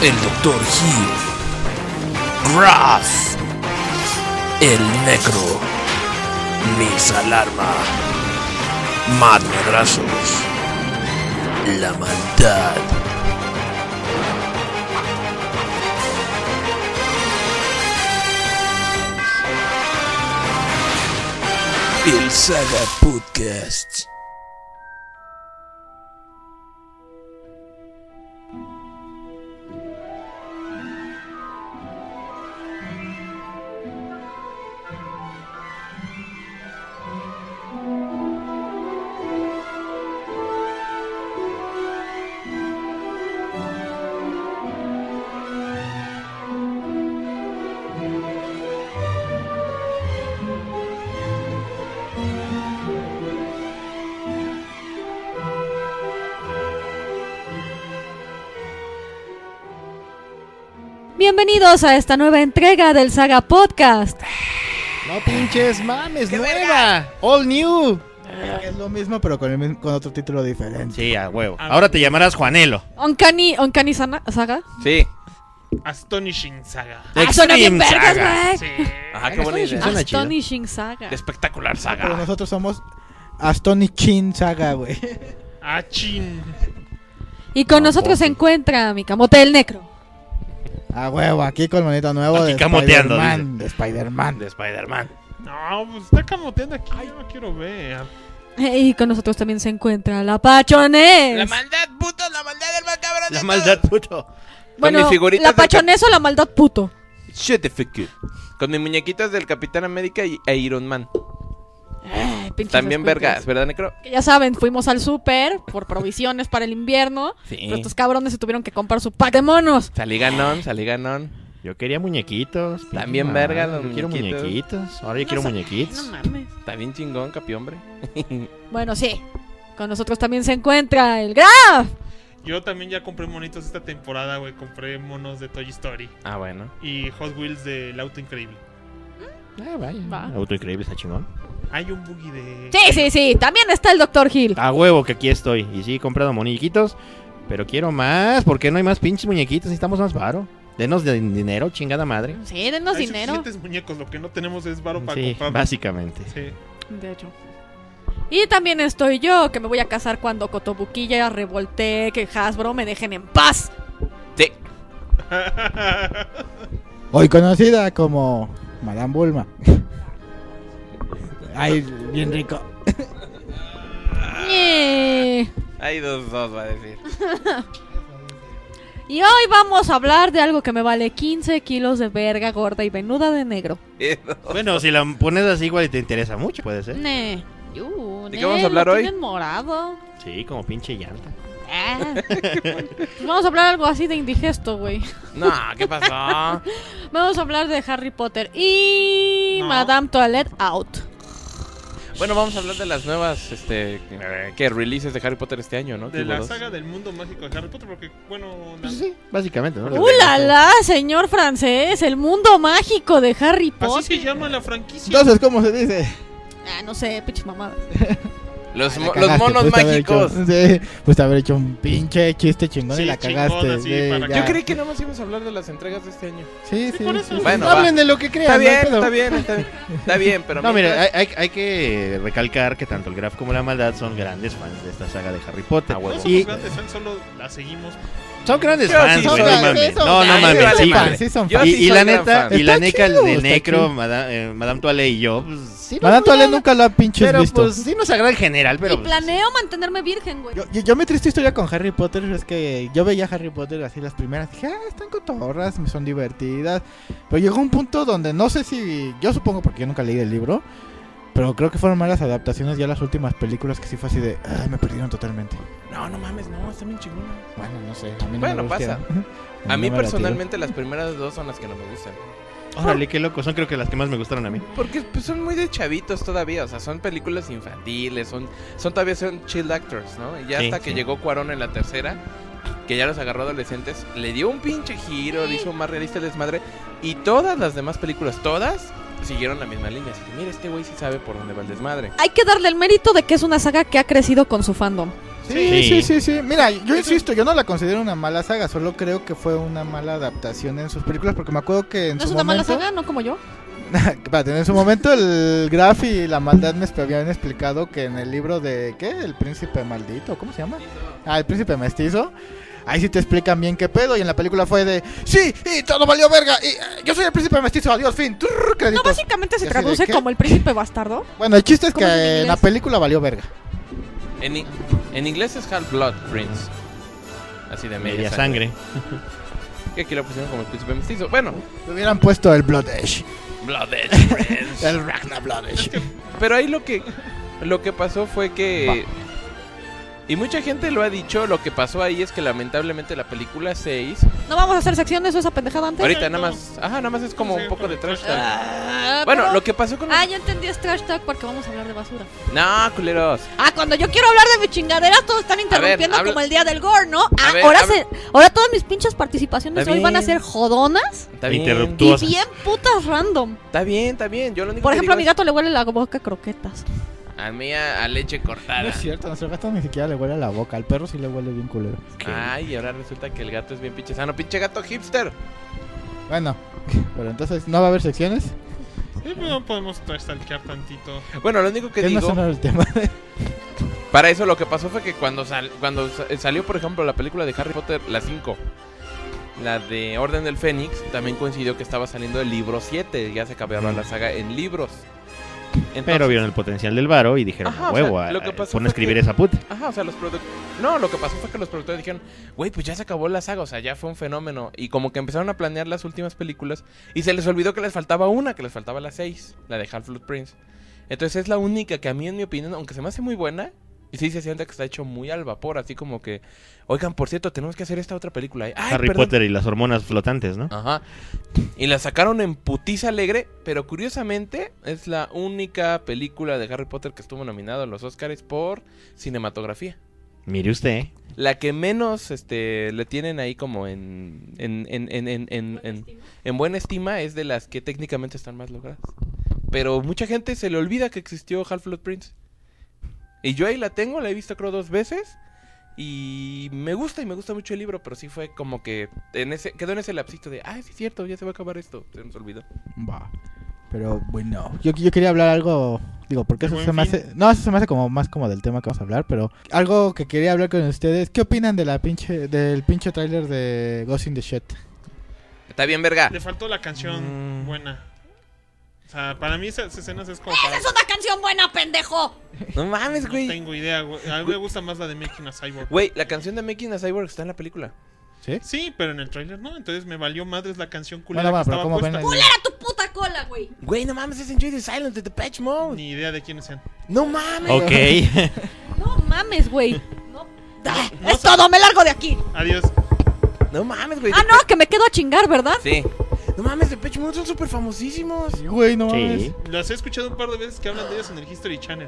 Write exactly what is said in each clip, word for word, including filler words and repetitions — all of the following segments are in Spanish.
el doctor Hill, Graf, el Necro, Miss Alarma, Mad Madrazos, la maldad. El Saga Podcast. Bienvenidos a esta nueva entrega del Saga Podcast. No pinches mames, nueva, all new. Es lo mismo pero con, el mismo, con otro título diferente. Sí, a huevo. Ahora te llamarás Juanelo. Uncanny, Uncanny Sana- Saga. Sí. Astonishing Saga. Ah, suena bien vergas, Saga. güey. Sí. Ajá, qué buena idea. Suena chido. Astonishing Saga. Espectacular Pero saga. nosotros somos Astonishing Saga, güey. Achin. Y con No, nosotros se poco. encuentra mi camote el Necro. A huevo, aquí con monito nuevo Aquí de camoteando, Spider-Man. De Spider-Man. De Spider-Man. No, pues está camoteando aquí. Yo no quiero ver. Y con nosotros también se encuentra la Pachonés. La maldad, puto, la maldad del más cabrón de La todos. maldad, puto. Bueno, mis figuritas la del cap- Pachonés o la maldad puto. Shut the fuck up. Con mis muñequitas del Capitán América y e Iron Man. Ay, pinches También escuincles. vergas, ¿verdad, Necro? Que ya saben, fuimos al súper por provisiones para el invierno. Sí. Pero estos cabrones se tuvieron que comprar su pack de monos. Salí ganón, salí ganón. Yo quería muñequitos. También pinche verga madre, los yo quiero muñequitos. muñequitos. Ahora yo No quiero sa- muñequitos. No mames. Está bien chingón, capi, hombre. Bueno, sí. Con nosotros también se encuentra el Graf. Yo también ya compré monitos esta temporada, güey. Compré monos de Toy Story Ah, bueno. y Hot Wheels del Auto Increíble. Ah, vaya. Va. Auto increíble, está chingón. Hay un buggy de... Sí, sí, sí. También está el doctor Hill. A huevo que aquí estoy. Y sí, he comprado muñequitos. Pero quiero más. ¿Por qué no hay más pinches muñequitos? Necesitamos más varo. Denos de dinero, chingada madre. Sí, denos Hay dinero. suficientes muñecos. Lo que no tenemos es varo para Sí, comprar. básicamente. Sí. De hecho. Y también estoy yo, que me voy a casar cuando Cotobuquilla, Revoltec, que Hasbro me dejen en paz. Sí. Hoy conocida como Madame Bulma. Ay, bien rico. Eh. Hay dos, dos, va a decir. Y hoy vamos a hablar de algo que me vale quince kilos de verga gorda y venuda de negro. Bueno, si la pones así igual y te interesa mucho, puede ser. Ne. Yu, ¿De ne, qué vamos a hablar lo hoy? tienen morado. Sí, como pinche llanta. Ah. Pues vamos a hablar algo así de indigesto, güey. No, ¿qué pasó? Vamos a hablar de Harry Potter y No. Madame Toilette Out. Bueno, vamos a hablar de las nuevas, este, eh, ¿qué? Releases de Harry Potter este año, ¿no? De Que hubo la dos. saga del mundo mágico de Harry Potter. Porque, bueno... Pues la- sí, básicamente, ¿no? ¡Uh, la, la, señor francés! El mundo mágico de Harry Potter. Así se llama la franquicia. Entonces, ¿cómo se dice? Ah, no sé, pinche mamada. Los, Ay, mo- la los cagaste, monos pudiste haber mágicos. hecho- sí, pues haber hecho un pinche chiste chingón Sí, y la chingón, cagaste. así, sí, para ya. Yo creí que nada más íbamos a hablar de las entregas de este año. Sí, Sí, sí, por sí, eso. sí. Bueno, Hablen va. de lo que crean. Está no hay bien, pedo. está bien, está bien. Está bien, pero No, mientras- mira, hay, hay- hay que recalcar que tanto el Graf como la Maldad son grandes fans de esta saga de Harry Potter. Ah, huevo. No somos Y grandes fans, solo la seguimos. son grandes Yo fans, sí güey, soy no fan, mames. sí son No, no fans, mames, vale sí, madre. güey. sí son Yo fans. Y, sí y soy la gran neta, fan. y la Está neta chido, de está Necro, chido. Madame, eh, Madame Toilette y yo, pues sí nos Madame Toilette agrada. nunca lo ha pinches Pero visto. pues sí nos agrada en general, pero y pues, planeo mantenerme virgen, güey. Yo, yo, yo mi triste historia con Harry Potter es que yo veía Harry Potter así las primeras, dije, ah, están cotorras, son divertidas. Pero llegó un punto donde no sé si, yo supongo porque yo nunca leí el libro, pero creo que fueron malas adaptaciones ya las últimas películas que sí fue así de, ah, me perdieron totalmente. No, no mames, no, está bien chingona. Bueno, no sé, a mí no Bueno, me pasa. gustaron. A mí no me personalmente las primeras dos son las que no me gustan. órale, qué loco, son creo que las que más me gustaron a mí. Porque pues, son muy de chavitos todavía, o sea, son películas infantiles, son, son todavía son chill actors, ¿no? Y ya Sí, hasta que sí. llegó Cuarón en la tercera, que ya los agarró adolescentes, le dio un pinche giro, le hizo más realista el desmadre, y todas las demás películas, todas, siguieron la misma línea. Así que mira, este güey sí sabe por dónde va el desmadre. Hay que darle el mérito de que es una saga que ha crecido con su fandom. Sí, Sí. sí, sí, sí. Mira, yo insisto, yo no la considero una mala saga, solo creo que fue una mala adaptación en sus películas, porque me acuerdo que en ¿No su es una mala momento... saga? ¿No como yo? Espérate, en su momento el Graf y la maldad me habían explicado que en el libro de... ¿Qué? El príncipe maldito, ¿cómo se llama? Ah, el príncipe mestizo. Ahí sí te explican bien qué pedo, y en la película fue de... ¡Sí! ¡Y todo valió verga! Y, eh, ¡yo soy el príncipe mestizo! ¡Adiós, fin! Trrr, No, créditos. básicamente se ¿Y así de traduce qué? como el príncipe bastardo. Bueno, el chiste es ¿Cómo es en que en inglés? la película valió verga. En, i- en inglés es Half-Blood Prince. Así de media, Media sangre. sangre. Que aquí lo pusieron como el príncipe mestizo. Bueno, Le hubieran puesto el Blood Edge. Blood Edge Prince. El Ragnar Blood Edge. Pero ahí lo que lo que pasó fue que y mucha gente lo ha dicho, lo que pasó ahí es que lamentablemente la película seis ¿No vamos a hacer secciones o esa pendejada antes? ahorita nada más, ajá, nada más es como Sí, un poco de pero- trash talk. Ah, Bueno, pero- lo que pasó con Ah, ya entendí, es trash talk porque vamos a hablar de basura. No, culeros. Ah, cuando yo quiero hablar de mi chingadera, todos están interrumpiendo habla- como el día del gore, ¿no? Ah, A ver, ahora, habla- se, ahora todas mis pinches participaciones Está hoy van a bien. ser jodonas Está bien. Interruptu- y Tuosas. bien putas random. Está bien, está bien. Yo lo único Por que ejemplo, a mi digo gato le huele la boca a croquetas. es- a mí a, a leche No cortada. es cierto, a nuestro gato ni siquiera le huele a la boca. Al perro sí le huele bien culero. Ay, y ahora resulta que el gato es bien pinche sano, pinche gato hipster. Bueno, pero entonces, ¿no va a haber secciones? Sí, no podemos stalkear tantito. Bueno, lo único que ¿Qué no digo, sonó el tema? para eso lo que pasó fue que cuando sal- cuando sa- salió, por ejemplo, la película de Harry Potter, la cinco, la de Orden del Fénix, también coincidió que estaba saliendo el libro siete, ya se acababa la saga en libros. Entonces- Pero vieron el potencial del varo y dijeron, Ajá, a o sea, huevo, a- lo que a- pasó pon a fue escribir que- esa puta. Ajá, o sea, los productores... No, lo que pasó fue que los productores dijeron, güey, pues ya se acabó la saga, o sea, ya fue un fenómeno. Y como que empezaron a planear las últimas películas y se les olvidó que les faltaba una, que les faltaba la seis, la de Half-Blood Prince. Entonces es la única que a mí, en mi opinión, aunque se me hace muy buena, y sí se siente que está hecho muy al vapor, así como que, oigan, por cierto, tenemos que hacer esta otra película. Ay, Harry perdón. Potter y las hormonas flotantes, ¿no? Ajá. Y la sacaron en putiza alegre, pero curiosamente es la única película de Harry Potter que estuvo nominado a los Oscars por cinematografía. Mire usted, ¿eh? La que menos este le tienen ahí como en en, en, en, en, en, en- en buena estima es de las que técnicamente están más logradas. Pero mucha gente se le olvida que existió Half-Blood Prince. Y yo ahí la tengo, la he visto creo dos veces. Y me gusta y me gusta mucho el libro, pero sí fue como que en ese quedó en ese lapsito de, ah, sí es cierto, ya se va a acabar esto. Se nos olvidó. Va. Pero bueno, yo, yo quería hablar algo, digo, porque eso Buen se me fin. hace, no, eso se me hace como más como del tema que vamos a hablar, pero algo que quería hablar con ustedes, ¿qué opinan de la pinche, del pinche tráiler de Ghost in the Shell? Está bien, verga. Le faltó la canción Mm. buena. O sea, para mí esas escenas es como ¡Esa para... es una canción buena, pendejo! No mames, No güey. tengo idea, güey. A mí me gusta más la de Making a Cyborg. Güey, la canción de Making a Cyborg está en la película. ¿Sí? Sí, pero en el tráiler no. Entonces me valió madres la canción culera Bueno, bueno, que pero estaba ¿cómo ven puesta. el- ¡Culera tu puta cola, güey! Güey, no mames, es Enjoy the Silence de Depeche Mode. Ni idea de quiénes sean. No mames. Ok. No mames, güey. No. Ah, es todo, me largo de aquí. Adiós. No mames, güey. Ah, no, que me quedo a chingar, ¿verdad? Sí. No mames, Depeche Mode son súper famosísimos. Sí, güey, no mames. Sí. Los he escuchado un par de veces que hablan de ellos en el History Channel.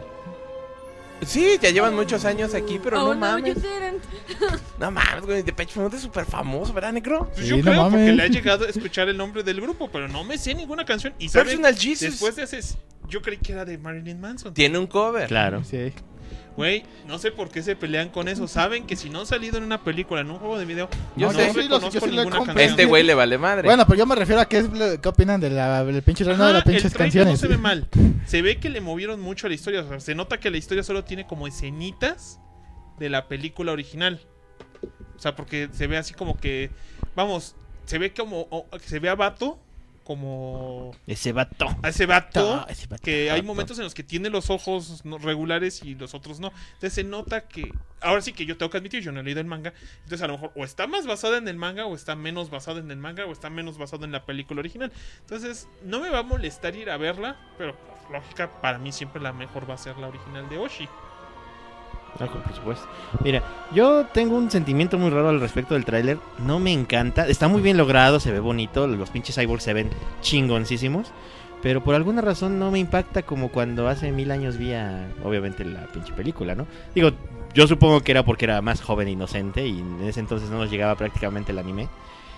Sí, ya llevan muchos años aquí, pero Oh, no mames. you didn't. No mames, güey. Depeche Mode es súper famoso, ¿verdad, Necro? Pues Sí, yo no creo porque mames. le ha llegado a escuchar el nombre del grupo, pero no me sé ninguna canción. Y ¿saben? Personal Jesus. Después de ese, yo creí que era de Marilyn Manson. Tiene un cover. Claro. Sí. Güey, no sé por qué se pelean con eso. Saben que si no han salido en una película, en un juego de video, Yo no sé. Sí, lo- reconozco yo sí lo he ninguna comprado. canción. Este güey le vale madre. Bueno, pero yo me refiero a qué, es lo- qué opinan de la, del pinche reino de las Ajá, pinches el trailer canciones. no se ve mal. Se ve que le movieron mucho a la historia. O sea, se nota que la historia solo tiene como escenitas de la película original. O sea, porque se ve así como que, vamos, se ve como, o- se ve a Vato como Ese vato. a ese vato, Ah, ese vato. que hay momentos en los que tiene los ojos no- regulares y los otros no. Entonces se nota que, ahora sí que yo tengo que admitir, yo no he leído el manga, entonces a lo mejor o está más basada en el manga o está menos basada en el manga o está menos basado en la película original. Entonces no me va a molestar ir a verla, pero por lógica para mí siempre la mejor va a ser la original de Oshi. Ah, por supuesto. Mira, yo tengo un sentimiento muy raro al respecto del tráiler. No me encanta. Está muy bien logrado, se ve bonito. Los pinches cyborgs se ven chingoncísimos. Pero por alguna razón no me impacta como cuando hace mil años vi a, obviamente, la pinche película, ¿no? Digo, yo supongo que era porque era más joven e inocente y en ese entonces no nos llegaba prácticamente el anime.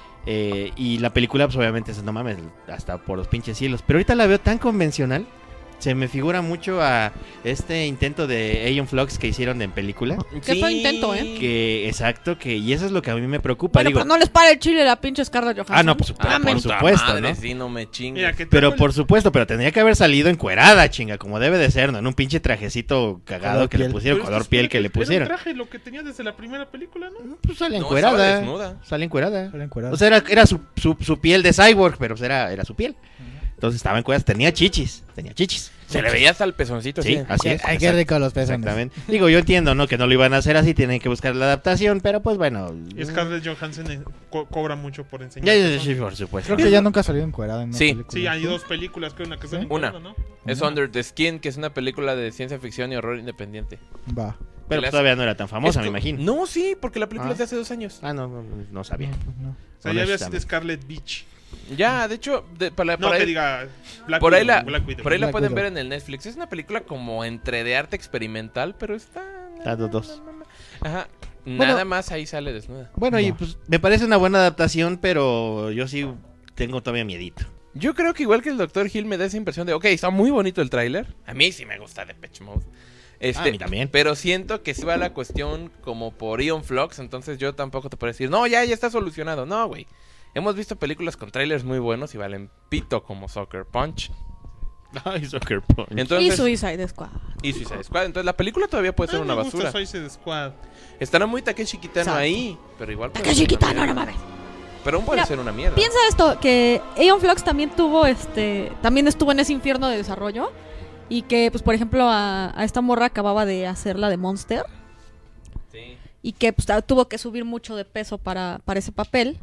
Eh, y la película, pues obviamente, es, no mames, hasta por los pinches cielos. Pero ahorita la veo tan convencional se me figura mucho a este intento de Aeon Flux que hicieron en película. Qué fue intento, ¿eh? Que, exacto, que y eso es lo que a mí me preocupa. Bueno, digo, pero no les para el chile la pinche Scarlett Johansson. ah, no, por, supuesto, Ah, por men- supuesto, madre, ¿no? Sí, no me chingues. Mira, que Pero tengo por el- supuesto, pero tendría que haber salido encuerada, chinga, como debe de ser, ¿no? En un pinche trajecito cagado Color que le piel. pusieron, pero color se piel supone que le era un pusieron. traje lo que tenía desde la primera película, ¿no? Pues sale No, encuerada. estaba desnuda. Sale encuerada. Sale encuerada. O sea, era, era su, su, su piel de cyborg, pero era, era su piel. Entonces estaba encuerada, tenía chichis, tenía chichis. Se le veía hasta el pezoncito. Sí, así. así es. Ay, qué exacto. rico los pezones. Exactamente. Digo, yo entiendo, ¿no? Que no lo iban a hacer así, tienen que buscar la adaptación, pero pues bueno. Y Scarlett Johansson eh, co- cobra mucho por enseñar. Ya, ya, personas. sí, por supuesto. Creo que ya nunca salió encuerada en una Sí. película. Sí, hay dos películas, creo, en la que sale Una. encuerada, ¿no? Es Under the Skin, que es una película de ciencia ficción y horror independiente. Va. Pero le hace- todavía no era tan famosa, Es me co- imagino. No, sí, porque la película Ah. es de hace dos años. Ah, no, no, no sabía. No, pues no. O sea, ya había sido Honestamente. Scarlett Beach. Ya, de hecho, de- para, No, para que ahí, diga Black por ahí Widow, la, Black Widow. por ahí la Black pueden Widow. ver en el Netflix. Es una película como entre de arte experimental, pero está... Está dos, dos. Ajá. Bueno. Nada más ahí sale desnuda. Bueno, y Va. pues me parece una buena adaptación, pero yo sí tengo todavía miedito. Yo creo que igual que el doctor Hill me da esa impresión de, ok, está muy bonito el tráiler. A mí sí me gusta Depeche Mode. Este, Ah, a mí también. Pero siento que sí va la cuestión como por Aeon Flux, entonces yo tampoco te puedo decir, no, ya, ya está solucionado. No, güey. Hemos visto películas con trailers muy buenos y valen pito como Soccer Punch. Ay, Soccer Punch. Entonces, Y Suicide Squad. y Suicide Squad. Entonces la película todavía puede ser Ah, una me gusta basura. Suicide Squad. Estará muy Takeshi Kitano Exacto. ahí, pero igual puede Takeshi ser una Kitano, mierda. no mames. Pero aún puede Mira, ser una mierda. Piensa esto, que Aeon Flux también tuvo este, también estuvo en ese infierno de desarrollo y que, pues, por ejemplo, a, a esta morra acababa de hacer la de Monster Sí. y que pues, ta- tuvo que subir mucho de peso para, para ese papel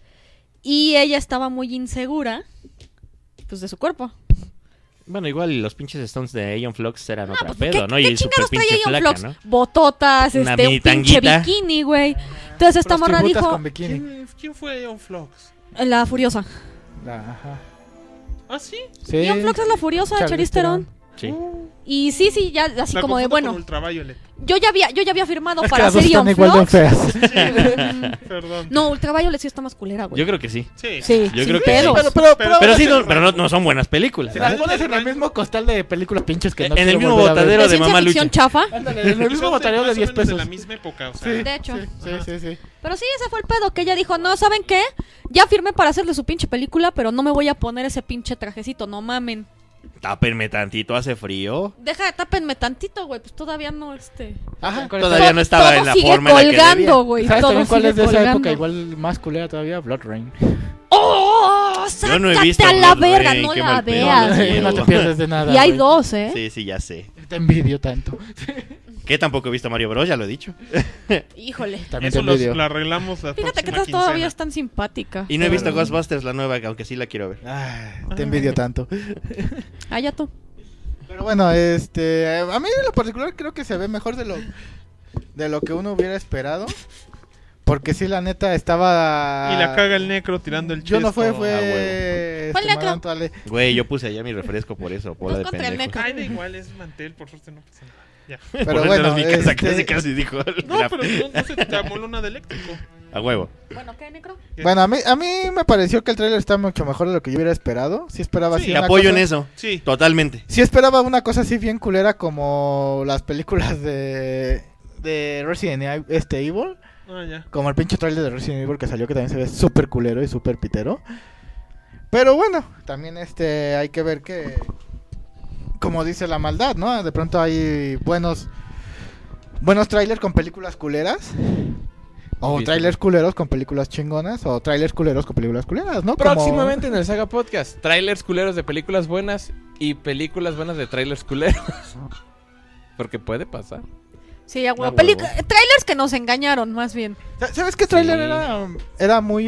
y ella estaba muy insegura, pues, de su cuerpo. Bueno, igual los pinches Stones de Aeon Flux eran otra Pues, pedo, ¿qué, ¿no? ¿qué Y super chingados trae pinche Aeon flaca, Flux? ¿no? Bototas, Una este, un mini pinche tanguita. bikini, güey. Entonces esta morra Prostitutas dijo, con bikini. ¿Quién, quién fue Aeon Flux? la furiosa. Ajá. ¿Ah, sí? Sí. Aeon Flux es la furiosa, Charlize Charlize Theron. Sí. Y sí, sí, ya así La como de, confundo bueno, con Ultraviolet. yo ya había, yo ya había firmado Es que para las dos hacer están Aeon igual de Flux. feas. Perdón. No, Ultraviolet sí está más culera, güey. Yo creo que sí. Sí. Sí, Yo sin creo que pedos. sí. Pero, pero, pero, Pero sí, no, pero no, no son buenas películas. Si ¿eh? las pones en el mismo costal de películas pinches que no En el quiero mismo volver a ver. botadero de de ciencia Mamá ficción Lucha. chafa. Ándale, en el Son mismo de- botadero de más o diez menos de pesos. la misma época, o sea. Sí. De hecho. Sí, sí, sí. Pero sí, ese fue el pedo, que ella dijo, no, ¿saben qué? Ya firmé para hacerle su pinche película, pero no me voy a poner ese pinche trajecito, no mamen. Tápenme tantito, hace frío. Deja, tápenme tantito, güey, pues todavía no, este... Ajá. Todavía no estaba todo en la sigue forma en la que debía. colgando, güey, ¿Sabes todo también cuál sigue es de esa colgando. época? Igual más culera todavía, Blood Rain. ¡Oh! Yo no he ¡Sácate visto a la Blood verga! Rain, No qué la mal pedo. veas. Sí, No te güey. pierdes de nada. Y hay güey. dos, ¿eh? Sí, sí, ya sé. Te envidio tanto. Que tampoco he visto Mario Bros, ya lo he dicho. Híjole. También te Eso los- envidio. lo arreglamos la Fíjate que próxima esta todavía quincena. es tan simpática. Y no he visto Pero- Ghostbusters, la nueva, aunque sí la quiero ver. Ay, te envidio tanto. Ah, ya tú. Pero bueno, este, a mí en lo particular creo que se ve mejor de lo de lo que uno hubiera esperado, porque sí, la neta estaba. Y la caga el necro tirando el Yo no fue, chesto. fue. Ah, este, ¿Cuál necro? Maranto Ale. Güey, yo puse allá mi refresco por eso, bola Pues de contra el pendejo. necro. Ay, da igual, es mantel, por suerte no pasa nada. Ya. Pero Por eso bueno, no es mi casa, este- casi casi dijo. No, pero no, no se te amoló nada de eléctrico. A huevo. Bueno, ¿qué, necro? Bueno, a mí, a mí me pareció que el trailer está mucho mejor de lo que yo hubiera esperado. Sí esperaba Sí, así Te una apoyo cosa- en eso. Sí. Totalmente. Sí esperaba una cosa así bien culera como las películas de de Resident Evil, este Evil, Ah, ya. como el pinche trailer de Resident Evil que salió, que también se ve súper culero y súper pitero. Pero bueno, también este hay que ver que, como dice la maldad, ¿no? De pronto hay buenos buenos trailers con películas culeras. O Sí, trailers culeros con películas chingonas. O trailers culeros con películas culeras, ¿no? Como- Próximamente en el Saga Podcast, trailers culeros de películas buenas y películas buenas de trailers culeros. Porque puede pasar. Sí, ya, Ah, huevo. huevo. Pelic- trailers que nos engañaron, más bien. Sa- ¿Sabes qué trailer Sí. era, era muy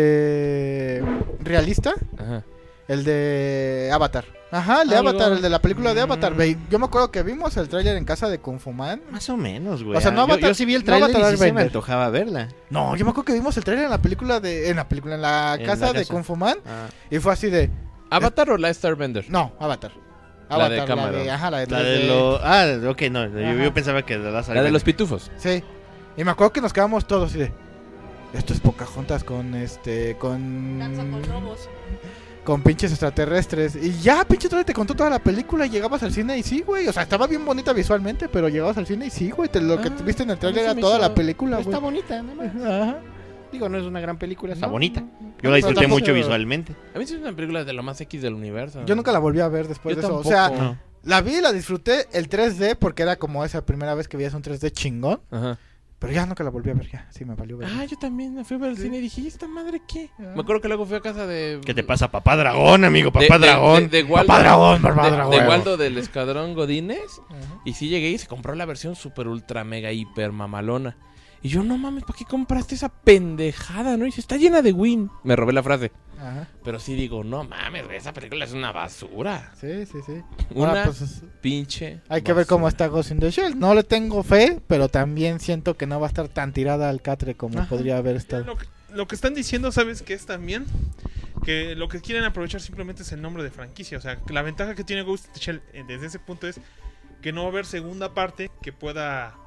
este realista? Ajá. El de Avatar. Ajá, el de Algo. Avatar, el de la película de Avatar. Mm. Ve- Yo me acuerdo que vimos el tráiler en casa de Kung Fu Man. Más o menos, güey. O sea, no yo, Avatar- yo sí vi el no trailer Avatar y sí se me Airbender. antojaba verla. No, yo me acuerdo que vimos el tráiler en la película de en la película en la En casa la de casa. Kung Fu Man Ah. y fue así de ¿Avatar o Last Airbender? no, Avatar. La de Avatar, cámara. de, ajá, la de, La tres de D. lo... Ah, ok, no. Yo, Ajá. yo pensaba que de las La de los pitufos. Sí. Y me acuerdo que nos quedamos todos así de esto es Pocahontas con este con Danza con lobos. con pinches extraterrestres. Y ya, pinche trailer te contó toda la película y llegabas al cine y sí, güey. O sea, estaba bien bonita visualmente, pero llegabas al cine y sí, güey. Te, lo que Ah, viste en el a trailer mí se era me toda hizo- la película, Está güey. bonita, nada más. Ajá. Digo, no es una gran película, está No, bonita. no, no. Yo la Pero disfruté tampoco- mucho visualmente. A mí sí es una película de lo más X del universo. Yo nunca la volví a ver después Yo de eso. tampoco. O sea, No. la vi y la disfruté el tres D porque era como esa primera vez que veías un tres D chingón. Ajá. Pero ya nunca la volví a ver, ya. Sí, me valió ver. Ah, yo también me fui a ver el Sí. cine y dije, ¿y esta madre qué? Ah. Me acuerdo que luego fui a casa de... ¿Qué te pasa, papá dragón, amigo? de- Papá de- dragón. De, de Waldo, Papá dragón, papá de- dragón. de Waldo del Escuadrón Godínez. Ajá. Y sí llegué y se compró la versión super ultra mega hiper mamalona. Y yo, no mames, ¿para qué compraste esa pendejada, no? Y dice, está llena de Win. Me robé la frase. Ajá. Pero sí digo, no mames, güey, esa película es una basura. Sí, sí, sí. Una Ahora, pues, pinche hay que ver cómo basura. está Ghost in the Shell. No le tengo fe, pero también siento que no va a estar tan tirada al catre como Ajá. podría haber estado. Lo que, lo que están diciendo, ¿sabes qué es también? Que lo que quieren aprovechar simplemente es el nombre de franquicia. O sea, que la ventaja que tiene Ghost in the Shell eh, desde ese punto es que no va a haber segunda parte que pueda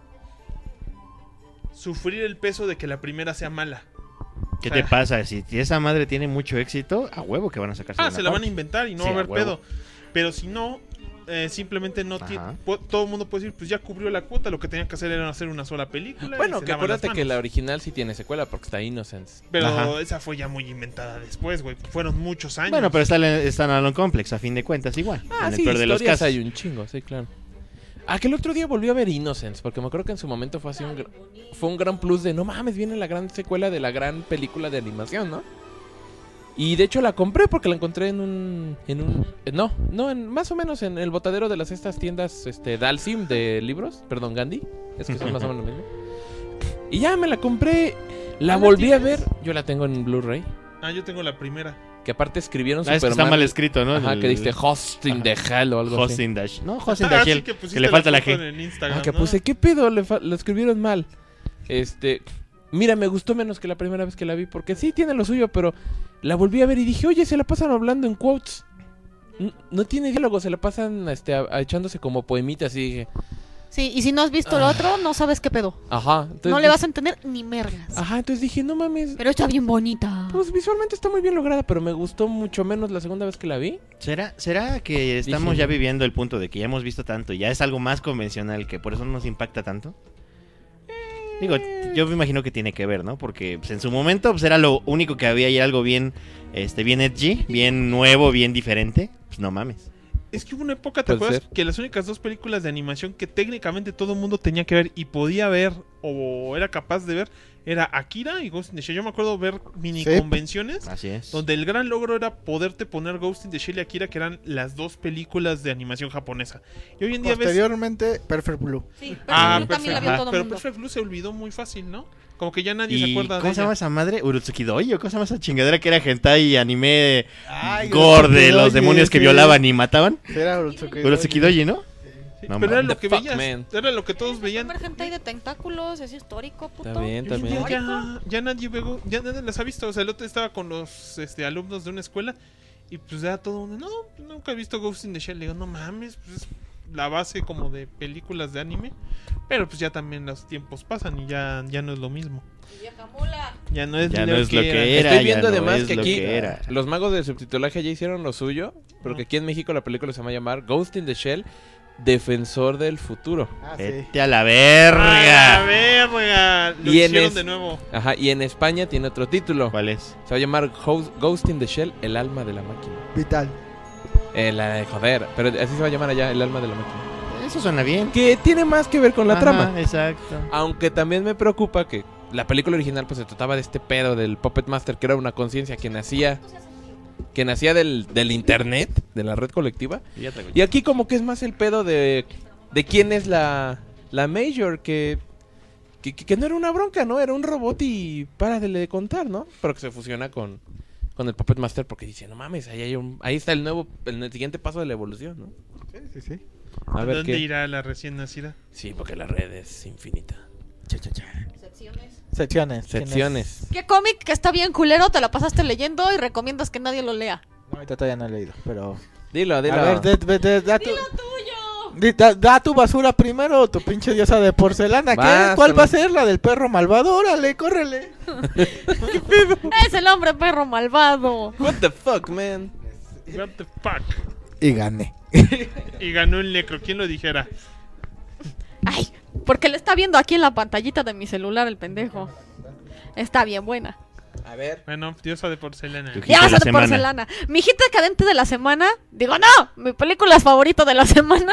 sufrir el peso de que la primera sea mala. ¿Qué o sea, te pasa? Si esa madre tiene mucho éxito, a huevo que van a sacar Ah, segunda se la van a parte. inventar y no Sí, va a a haber huevo. pedo. Pero si no, eh, simplemente no tiene. Ajá. pu- Todo el mundo puede decir, pues ya cubrió la cuota. Lo que tenían que hacer era hacer una sola película. y Bueno, se que lavan las acuérdate que manos. la original sí tiene secuela porque está Innocence. Pero Ajá. esa fue ya muy inventada después, güey. Fueron muchos años. Bueno, pero está, en- está en Alone Complex, a fin de cuentas, igual. Ah, en el sí, peor de los historias casos. hay un chingo, sí, claro. Ah, que el otro día volví a ver Innocence, porque me acuerdo que en su momento fue así un, gr- fue un gran plus de, no mames, viene la gran secuela de la gran película de animación, ¿no? Y de hecho la compré porque la encontré en un, en un, eh, no, no, en, más o menos en el botadero de las estas tiendas, este, Dalsim de libros, perdón, Gandhi, es que son más o menos lo mismo. Y ya me la compré, la ¿Ah, la volví a tienes? ver, yo la tengo en Blu-ray, Ah, yo tengo la primera. que aparte escribieron Ah, es que Superman. está mal escrito, ¿no? Ajá, El- que diste Host in the Hell o algo Host así. in Dash. No, Host in Ah, Dash. sí, el- que que, pusiste le falta la foto G. en el Instagram, Ah, que ¿no? puse, ¿qué pedo? Le fa- lo escribieron mal. Este, mira, me gustó menos que la primera vez que la vi, porque sí tiene lo suyo, pero la volví a ver y dije, oye, se la pasan hablando en quotes. N- No tiene diálogo, se la pasan este, a- a echándose como poemitas y dije, Sí, y si no has visto lo otro, no sabes qué pedo. ajá. Entonces, No le dije- vas a entender ni mergas. Ajá, entonces dije, no mames. Pero está bien bonita. Pues visualmente está muy bien lograda, pero me gustó mucho menos la segunda vez que la vi. ¿Será, ¿Será que estamos Dije- ya viviendo el punto de que ya hemos visto tanto y ya es algo más convencional que por eso no nos impacta tanto? Digo, yo me imagino que tiene que ver, ¿no? Porque pues, en su momento pues, era lo único que había y era algo bien, este, bien edgy, bien nuevo, bien diferente. Pues no mames. Es que hubo una época, ¿te Puede acuerdas? ser. Que las únicas dos películas de animación que técnicamente todo el mundo tenía que ver y podía ver o era capaz de ver era Akira y Ghost in the Shell. Yo me acuerdo ver mini Sí. convenciones Así es. donde el gran logro era poderte poner Ghost in the Shell y Akira, que eran las dos películas de animación japonesa. Y hoy en día ves... Posteriormente, Perfect Blue. Sí, pero Ah, también la vio perfecto. todo el Pero mundo. Perfect Blue se olvidó muy fácil, ¿no? Como que ya nadie se ¿Y acuerda cómo de se llama ella. esa madre? Urutsuki Dojo. ¿Cómo se llama esa chingadera que era hentai y anime Ay, gore de los Urutsuki demonios que Doji, violaban y mataban? sí. Era Urutsuki Urutsuki Doji, ¿no? Sí, No pero era mames. lo que The fuck, veías, man. era lo que todos veían. Primer hentai de tentáculos, es histórico, puto. Está bien, Y hoy en está día bien. ya, ya nadie ve, ya nadie las ha visto. O sea, el otro estaba con los este, alumnos de una escuela y pues ya todo mundo, no, pues, nunca he visto Ghost in the Shell. Le digo, no mames, pues es la base como de películas de anime. Pero pues ya también los tiempos pasan y ya, ya no es lo mismo. Ya no es, Ya lo, no es lo que que era. era. Estoy viendo ya no además es que lo aquí que era. los magos del subtitulaje ya hicieron lo suyo, porque aquí en México la película se va a llamar Ghost in the Shell, Defensor del Futuro. Ah, sí. Vete a la ¡A verga. la verga! Lo Y en hicieron es- de nuevo. Ajá, y en España tiene otro título. ¿Cuál es? Se va a llamar Ghost Ghost in the Shell, el alma de la máquina. Vital. Eh, la- joder, pero así se va a llamar allá, el alma de la máquina. Eso suena bien. Que tiene más que ver con la Ajá, trama. Exacto. Aunque también me preocupa que la película original pues se trataba de este pedo del Puppet Master, que era una conciencia que nacía que nacía del, del internet, de la red colectiva. Y aquí como que es más el pedo de, de quién es la, la Major, que, que, que no era una bronca, ¿no? Era un robot y para de le contar, ¿no? Pero que se fusiona con, con el Puppet Master porque dice, no mames, ahí, hay un, ahí está el nuevo, el, el siguiente paso de la evolución, ¿no? Sí, sí, sí. A ¿A ver dónde qué. irá la recién nacida? Sí, porque la red es infinita. Secciones. Secciones. Secciones. ¿Qué cómic que está bien culero te la pasaste leyendo y recomiendas que nadie lo lea? No, ahorita todavía no he leído, pero... Dilo, dilo. A ver, de- de- de- da, tu, ¡Dilo tuyo! di- da, da tu basura primero, tu pinche diosa de porcelana. ¿Qué? Vas, ¿Cuál va a con- ser? ¿La del perro malvado? Órale, córrele. Es el hombre perro malvado. What the fuck, man. What the fuck. Y gané. Y ganó el necro, ¿quién lo dijera? Ay, porque le está viendo aquí en la pantallita de mi celular el pendejo. Está bien buena. A ver. Bueno, diosa de porcelana. Tu hit Ya de vas la a de semana. porcelana. Mi hit decadente de la semana. Digo, no, mi película favorita de la semana.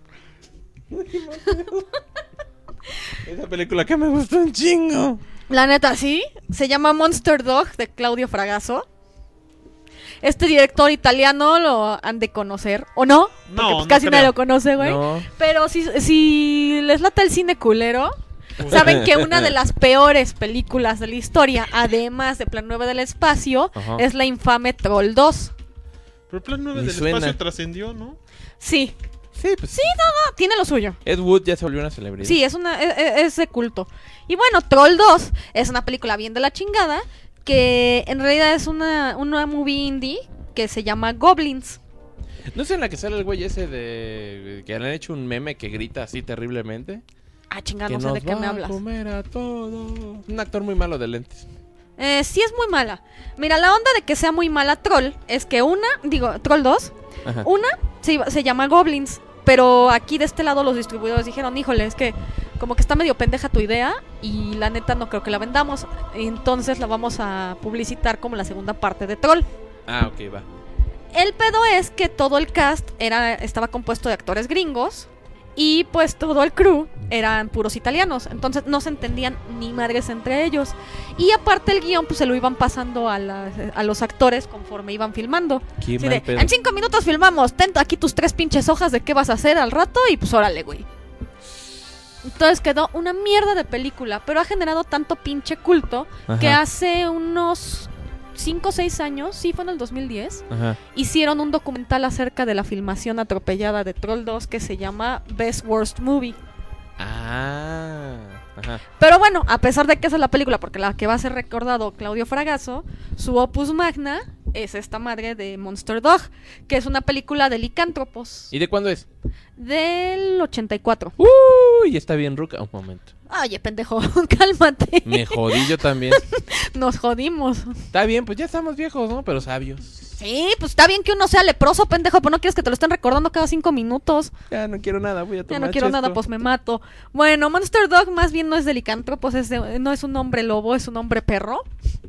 Esa película que me gustó un chingo. La neta, sí. Se llama Monster Dog de Claudio Fragasso. Este director italiano lo han de conocer. ¿O no? Porque No, pues no casi nadie creo. lo conoce, güey. No. Pero si, si les lata el cine culero, saben que una de las peores películas de la historia, además de Plan nueve del Espacio, Ajá. es la infame Troll dos. Pero Plan nueve Me del suena. espacio trascendió, ¿no? Sí, Sí, pues. sí, no, no, tiene lo suyo. Ed Wood ya se volvió una celebridad. Sí, es una es, es- es de culto. Y bueno, Troll dos es una película bien de la chingada, que en realidad es una, una movie indie que se llama Goblins. ¿No es en la que sale el güey ese de. Que le han hecho un meme que grita así terriblemente? Ah, chingada, que no sé nos de qué va me a hablas. comer a todos. Un actor muy malo de lentes. Eh, sí es muy mala. Mira, la onda de que sea muy mala Troll es que una, digo, Troll dos, Ajá. una se, iba- se llama Goblins, pero aquí de este lado los distribuidores dijeron, híjole, es que como que está medio pendeja tu idea y la neta no creo que la vendamos, entonces la vamos a publicitar como la segunda parte de Troll. Ah, ok, va. El pedo es que todo el cast era, estaba compuesto de actores gringos y pues todo el crew eran puros italianos, entonces no se entendían ni madres entre ellos. Y aparte el guión pues se lo iban pasando a, las- a los actores conforme iban filmando. Qué Así mal de, pedo. en cinco minutos filmamos, ten aquí tus tres pinches hojas de qué vas a hacer al rato y pues órale, güey. Entonces quedó una mierda de película, pero ha generado tanto pinche culto Ajá. que hace unos cinco o seis años, sí fue en el dos mil diez, Ajá. hicieron un documental acerca de la filmación atropellada de Troll dos que se llama Best Worst Movie. Ah. Ajá. Pero bueno, a pesar de que esa es la película, porque la que va a ser recordado Claudio Fragasso, su opus magna es esta madre de Monster Dog, que es una película de licántropos ¿Y de cuándo es? del ochenta y cuatro. Uy, está bien ruca. Un momento. Oye, pendejo, cálmate. Me jodí yo también. Nos jodimos. Está bien, pues ya estamos viejos, ¿no? Pero sabios. Sí, pues está bien que uno sea leproso, pendejo, pero no quieres que te lo estén recordando cada cinco minutos. Ya no quiero nada, voy a Ya tomar no quiero chesto. nada, pues me mato. Bueno, Monster Dog más bien no es de licántropos, es de- no es un hombre lobo, es un hombre perro.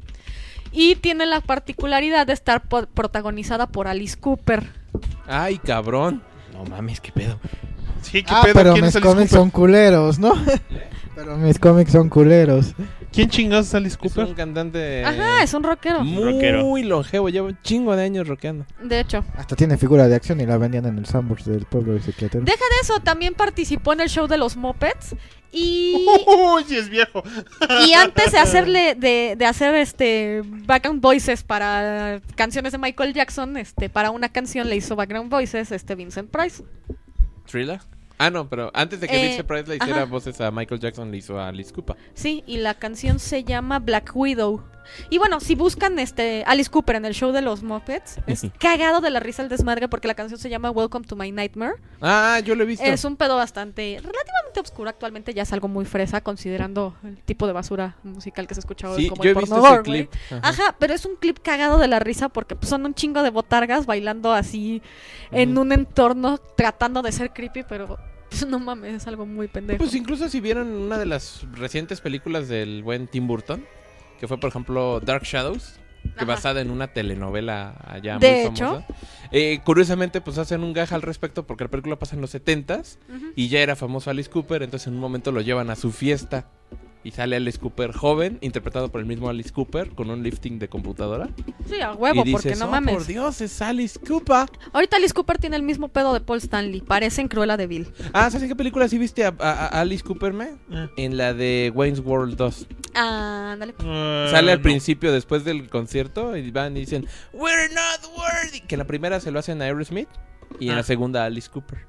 Y tiene la particularidad de estar po- protagonizada por Alice Cooper. Ay, cabrón. No mames, qué pedo. Sí, ¿qué Ah, pedo? pero ¿Quién mis es Alice cómics Cooper? son culeros, ¿no? Pero mis cómics son culeros. ¿Quién chingados es Alice Es Cooper? un cantante Ajá, es un rockero. muy rockero. longevo, lleva un chingo de años rockeando. De hecho. Hasta tiene figura de acción y la vendían en el Sambors del pueblo bicicletero. Deja de eso, también participó en el show de los Muppets. Y, Uy, sí es viejo. y antes de hacerle, de, de hacer este background voices para canciones de Michael Jackson, este, para una canción le hizo background voices este Vincent Price. ¿Thriller? Ah, no, pero antes de que Eh, Vincent Price le hiciera ajá. voces a Michael Jackson, le hizo a Alice Cooper. Sí, y la canción se llama Black Widow. Y bueno, si buscan este Alice Cooper en el show de los Muppets, es cagado de la risa el desmadre porque la canción se llama Welcome to My Nightmare. Ah, yo lo he visto. Es un pedo bastante, relativamente oscuro. Actualmente ya es algo muy fresa considerando el tipo de basura musical que se escucha hoy Sí, como yo he el visto porno ese gore, güey. clip. Ajá. Ajá, pero es un clip cagado de la risa porque pues, son un chingo de botargas bailando así en Ujú. un entorno tratando de ser creepy, pero pues, no mames, es algo muy pendejo. Pues incluso si vieron una de las recientes películas del buen Tim Burton, que fue por ejemplo Dark Shadows, que Ajá. basada en una telenovela allá De muy hecho. famosa. Eh, curiosamente pues hacen un gag al respecto porque la película pasa en los setentas Ujú. y ya era famoso Alice Cooper, entonces en un momento lo llevan a su fiesta y sale Alice Cooper joven, interpretado por el mismo Alice Cooper con un lifting de computadora. Sí, a huevo, y dices, porque no "Oh, mames. por Dios, es Alice Cooper. Ahorita Alice Cooper tiene el mismo pedo de Paul Stanley. Parece en Cruella de Vil. Ah, ¿sabes en qué película sí viste a, a- a Alice Cooper, me? Eh. En la de Wayne's World dos. Ah, ándale. Eh, Sale al no. principio después del concierto y van y dicen "We're not worthy", que en la primera se lo hacen a Aerosmith y en Ah. la segunda a Alice Cooper.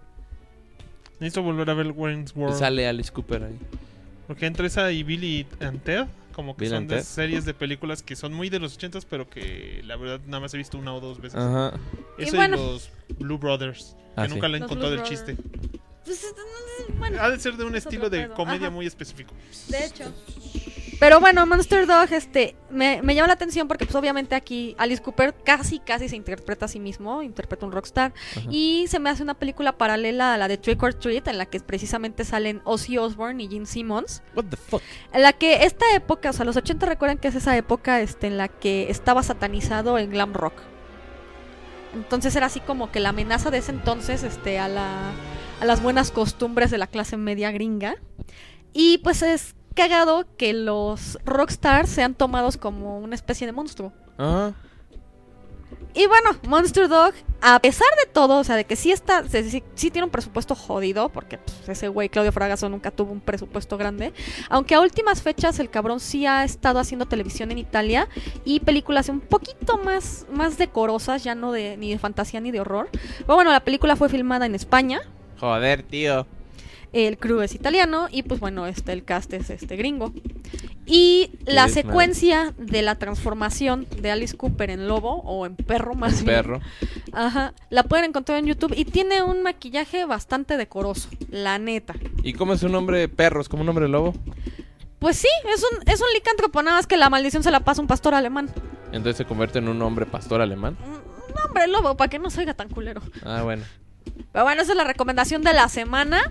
Necesito volver a ver Wayne's Y World. sale Alice Cooper ahí. Porque entre esa y Billy and Ted, como que Bill son and de Ted. series de películas que son muy de los ochentas, pero que la verdad nada más he visto una o dos veces. Ajá. Eso y, bueno. los Blue Brothers, que Ah, sí. nunca le han Los contado Blues el chiste. Pues, eh, bueno, Ha de ser de un Es estilo otro de pedo, comedia ajá. muy específico. de hecho. Pero bueno, Monster Dog, este, me, me llama la atención porque pues obviamente aquí Alice Cooper casi, casi se interpreta a sí mismo, interpreta un rockstar. Ajá. Y se me hace una película paralela a la de Trick or Treat, en la que precisamente salen Ozzy Osbourne y Gene Simmons. What the fuck? En la que esta época, o sea, los ochenta, recuerden que es esa época este, en la que estaba satanizado el glam rock. Entonces era así como que la amenaza de ese entonces este, a, la, a las buenas costumbres de la clase media gringa. Y pues es cagado que los rockstars sean tomados como una especie de monstruo. Ah, Y bueno, Monster Dog, a pesar de todo, o sea, de que sí está, sí, sí tiene un presupuesto jodido, porque pues, ese güey Claudio Fragasso nunca tuvo un presupuesto grande, aunque a últimas fechas el cabrón sí ha estado haciendo televisión en Italia y películas un poquito más, más decorosas, ya no de ni de fantasía ni de horror. Pero bueno, la película fue filmada en España. joder, tío. El crew es italiano y pues bueno, este el cast es este gringo. Y la desmadre. secuencia de la transformación de Alice Cooper en lobo o en perro más Un bien. perro. Ajá, la pueden encontrar en YouTube y tiene un maquillaje bastante decoroso, la neta. ¿Y cómo es un hombre de perro? ¿Es como un hombre lobo? Pues sí, es un es un licántropo, nada más que la maldición se la pasa un pastor alemán. Entonces se convierte en un hombre pastor alemán. Un hombre lobo, para que no se oiga tan culero. Ah, bueno. Pero bueno, esa es la recomendación de la semana.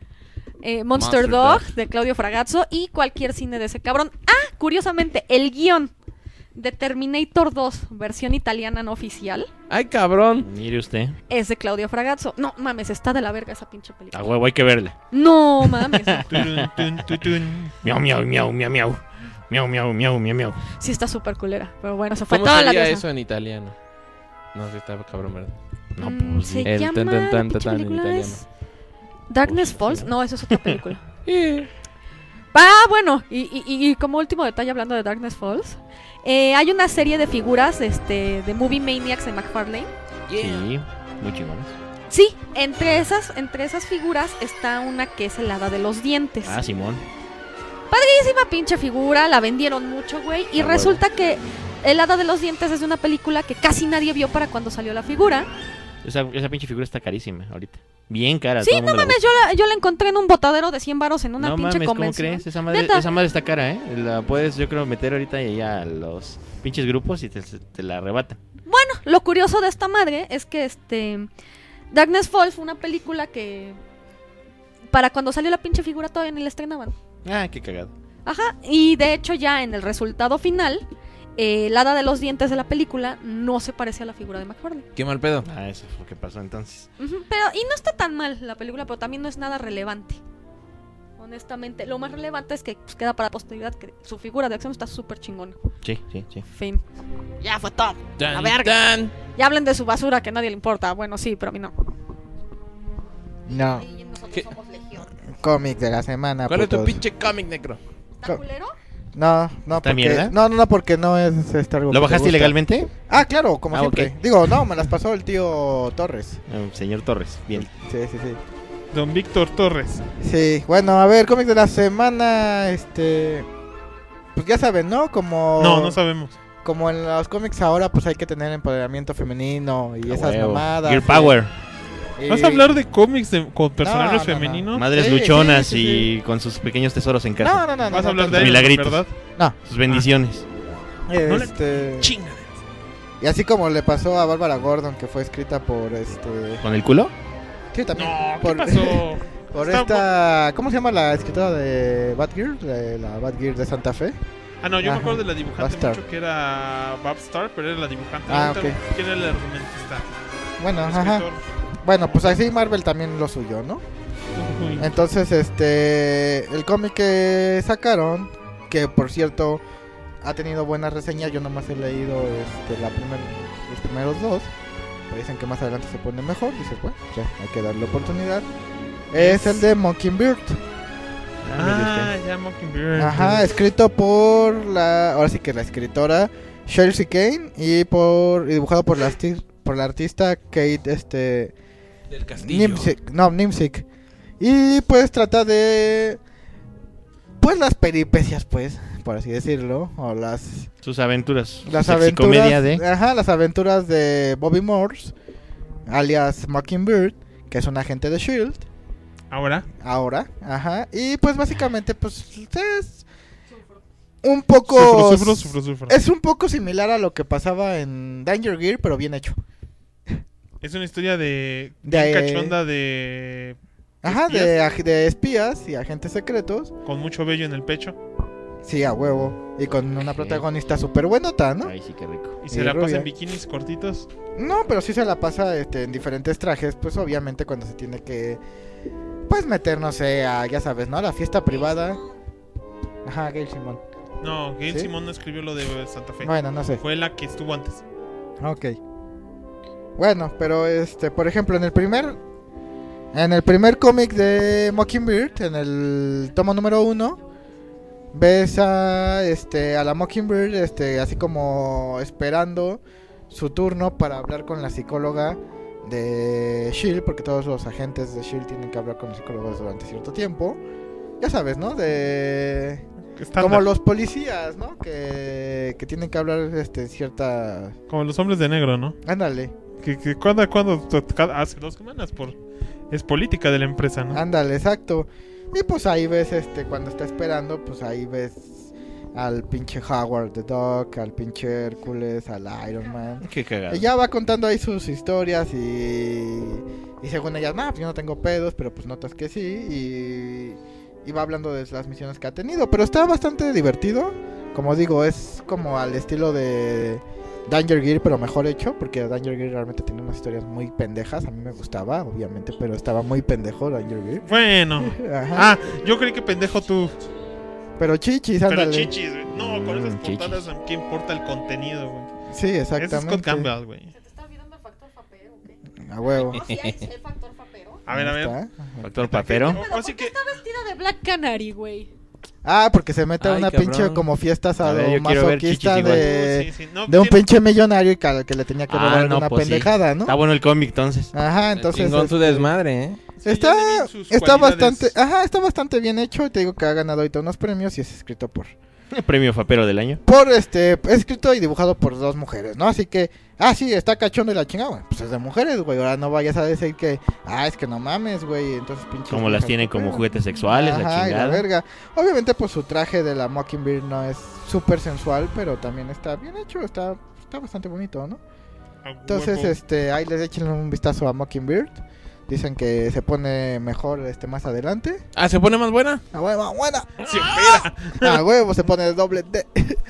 Eh, Monster, Monster Dog, Dog. de Claudio Fragazzo y cualquier cine de ese cabrón. Ah, curiosamente, el guión de Terminator dos, versión italiana no oficial, Ay, cabrón. Mire usted. es de Claudio Fragazzo. No mames, está de la verga esa pinche A película. huevo, hay que verla. No mames, no. Turun, tun, tutun. Miau, miau, miau, miau, miau. Miau, miau, miau, miau, miau. Sí está súper culera. Pero bueno, se fue ¿Cómo toda la sería cosa. eso en italiano? No, sí estaba cabrón, ¿verdad? No, Mm, pues se sí. El llama tan, tan, la tan, pinche tan en película italiano. es Darkness Pues, Falls. No, eso es otra película. Eh, Ah, bueno, y, y- y como último detalle hablando de Darkness Falls, eh, hay una serie de figuras este, de Movie Maniacs de McFarlane. Sí, muy chingones. Sí, entre esas, entre esas figuras está una que es el hada de los dientes. Ah, Simón. Padrísima pinche figura, la vendieron mucho, güey. Y Ah, resulta que el hada de los dientes es de una película que casi nadie vio para cuando salió la figura. Esa, esa pinche figura está carísima ahorita. Bien cara. Sí, todo el no mundo la mames, yo la, yo la encontré en un botadero de cien varos en busca. una No pinche mames, ¿cómo convención. crees? Esa madre, Neta. esa madre está cara, ¿eh? La puedes, yo creo, meter ahorita y ya a los pinches grupos y te, te la arrebatan. Bueno, lo curioso de esta madre es que este Darkness Falls fue una película que para cuando salió la pinche figura todavía ni la estrenaban. Ah, qué cagado. Ajá, y de hecho ya en el resultado final, eh, el hada de los dientes de la película no se parece a la figura de McFarlane. qué mal pedo. Ah, eso fue lo que pasó entonces. Ujú, pero, y no está tan mal la película, pero también no es nada relevante. Honestamente, lo más relevante es que pues, queda para posteridad que su figura de acción está súper chingona. Sí, sí, sí. Fin. Ya fue todo. Tan, A ver. tan. Ya hablen de su basura que a nadie le importa. Bueno, sí, pero a mí no. No, Y nosotros ¿Qué? somos legión. cómic de la semana. ¿Cuál es tu putos. pinche cómic negro? ¿Está culero? No, no, ¿Esta porque... mierda? No, no, no, porque no es este algo ¿Lo que te bajaste gusta. ilegalmente? Ah, claro, como Ah, siempre. ok. Digo, no, me las pasó el tío Torres. Ah, señor Torres, bien. Sí, sí, sí. Don Víctor Torres. Sí, bueno, a ver, cómics de la semana, este... Pues ya saben, ¿no? Como... No, no sabemos. Como en los cómics ahora, pues hay que tener empoderamiento femenino y A esas huevo. mamadas. Gear y- Power. y- ¿Vas a hablar de cómics de- con personajes No, no, no. femeninos? Madres Sí, luchonas sí, sí, y con sus pequeños tesoros en casa. No, no, no. no ¿Vas a no, hablar tanto. de ellos, Milagritos. verdad? No. Sus bendiciones. No le- Este... Chinga. Y así como le pasó a Bárbara Gordon, que fue escrita por este... ¿Con el culo? Sí, también. No, ¿qué por, pasó? por Está esta... ¿Cómo se llama la escritora de Batgear? De la Batgear de Santa Fe. Ah, no, yo Ajá. me acuerdo de la dibujante Babstar. mucho que era Babstar, pero era la dibujante. Ah, Ahorita, ok. ¿quién era el argumentista? Bueno, El ajá. escritor. Bueno, pues así Marvel también lo suyo, ¿no? Uy. Entonces, este... El cómic que sacaron, que por cierto ha tenido buenas reseñas, yo nomás he leído este, la primer, los primeros dos. Pero dicen que más adelante se pone mejor. Dices, bueno, ya hay que darle oportunidad. Es el de Mockingbird. Ah, ya Mockingbird. Ajá, escrito por la... Ahora sí que la escritora Chelsea Kane y por y dibujado por la, arti- por la artista Kate este Del castillo. Nimsic, no, Nimsic. Y pues trata de pues las peripecias, pues, por así decirlo, o las Sus aventuras. las Sexy aventuras comedia de... ajá, las aventuras de Bobby Morse, alias Mockingbird, que es un agente de Shield Ahora. ahora, ajá, y pues básicamente pues es un poco... Sufro, sufro, sufro, sufro. Es un poco similar a lo que pasaba en Danger Gear, pero bien hecho. Es una historia de... De- bien cachonda de... Ajá, ¿Espías? de, ag- de espías y agentes secretos. Con mucho vello en el pecho. Sí, a huevo. Y con una Ok. protagonista súper buenota, ¿no? Ay, sí, qué rico. Y se Y la pasa rubia. en bikinis cortitos. No, pero sí se la pasa este, en diferentes trajes. Pues obviamente cuando se tiene que... Pues meter, no sé, a, ya sabes, ¿no? La fiesta privada. Ajá, Gail Simón. No, Gail ¿Sí? Simón no escribió lo de Santa Fe. Bueno, no sé. Fue la que estuvo antes. Ok. Bueno, pero este, por ejemplo, en el primer... En el primer cómic de Mockingbird, en el tomo número uno, ves a, este, a la Mockingbird este, así como esperando su turno para hablar con la psicóloga de S H I E L D, porque todos los agentes de S H I E L D tienen que hablar con los psicólogos durante cierto tiempo. Ya sabes, ¿no? De... Estándar. Como los policías, ¿no? Que, que tienen que hablar este, cierta... Como los hombres de negro, ¿no? Ándale. Que, que cuando, cuando, cada- hace dos semanas por... Es política de la empresa, ¿no? Ándale, exacto. Y pues ahí ves, este, cuando está esperando, pues ahí ves al pinche Howard the Duck, al pinche Hércules, al Iron Man. Qué cagado. Ella va contando ahí sus historias y... Y según ella, no, pues yo no tengo pedos, pero pues notas que sí. Y, y va hablando de las misiones que ha tenido. Pero está bastante divertido. Como digo, es como al estilo de Danger Gear, pero mejor hecho. Porque Danger Gear realmente tiene unas historias muy pendejas. A mí me gustaba, obviamente, pero estaba muy pendejo Danger Gear. Bueno. Ajá. Ah, yo creí que pendejo tú. Pero chichis, Pero ándale. chichis, güey. No, con esas Mm, chichis. portadas, ¿a qué importa el contenido, güey? Sí, Ese exactamente. es Scott Campbell, güey. ¿Se te está olvidando el factor papero o qué? A huevo. ¿No? ¿Sí hay sí hay factor papero? A ver, a Ahí ver. está. Factor papero. O- Pero así ¿por qué que... está vestida de Black Canary, güey? Ah, porque se mete a Ay, una cabrón. pinche como fiesta A ver, yo quiero ver sadomasoquista chichis igual. de, Sí, sí, no, de un tiene- pinche millonario y que, que le tenía que Ah, robar no, una pues sí. pendejada, ¿no? Está bueno el cómic, entonces. Ajá, entonces Chingón su este, desmadre, ¿eh? sí, ya le está vi sus está cualidades. bastante, ajá, está bastante bien hecho. Y te digo que ha ganado ahorita unos premios y es escrito por Premio Fapero del año. por este, es escrito y dibujado por dos mujeres, ¿no? Así que, ah, sí, está cachondo y la chingada, güey. Pues es de mujeres, güey. Ahora no vayas a decir que, ah, es que no mames, güey. Entonces, pinche. Como las tienen como juguetes sexuales, la Ajá, y la chingada. verga. Obviamente, pues su traje de la Mockingbird no es súper sensual, pero también está bien hecho, está, está bastante bonito, ¿no? A Entonces, huevo. este, ahí les echen un vistazo a Mockingbird. Dicen que se pone mejor este más adelante. Ah, ¿se pone más buena? A huevo, buena. Sí, espera. A huevo se pone doble D.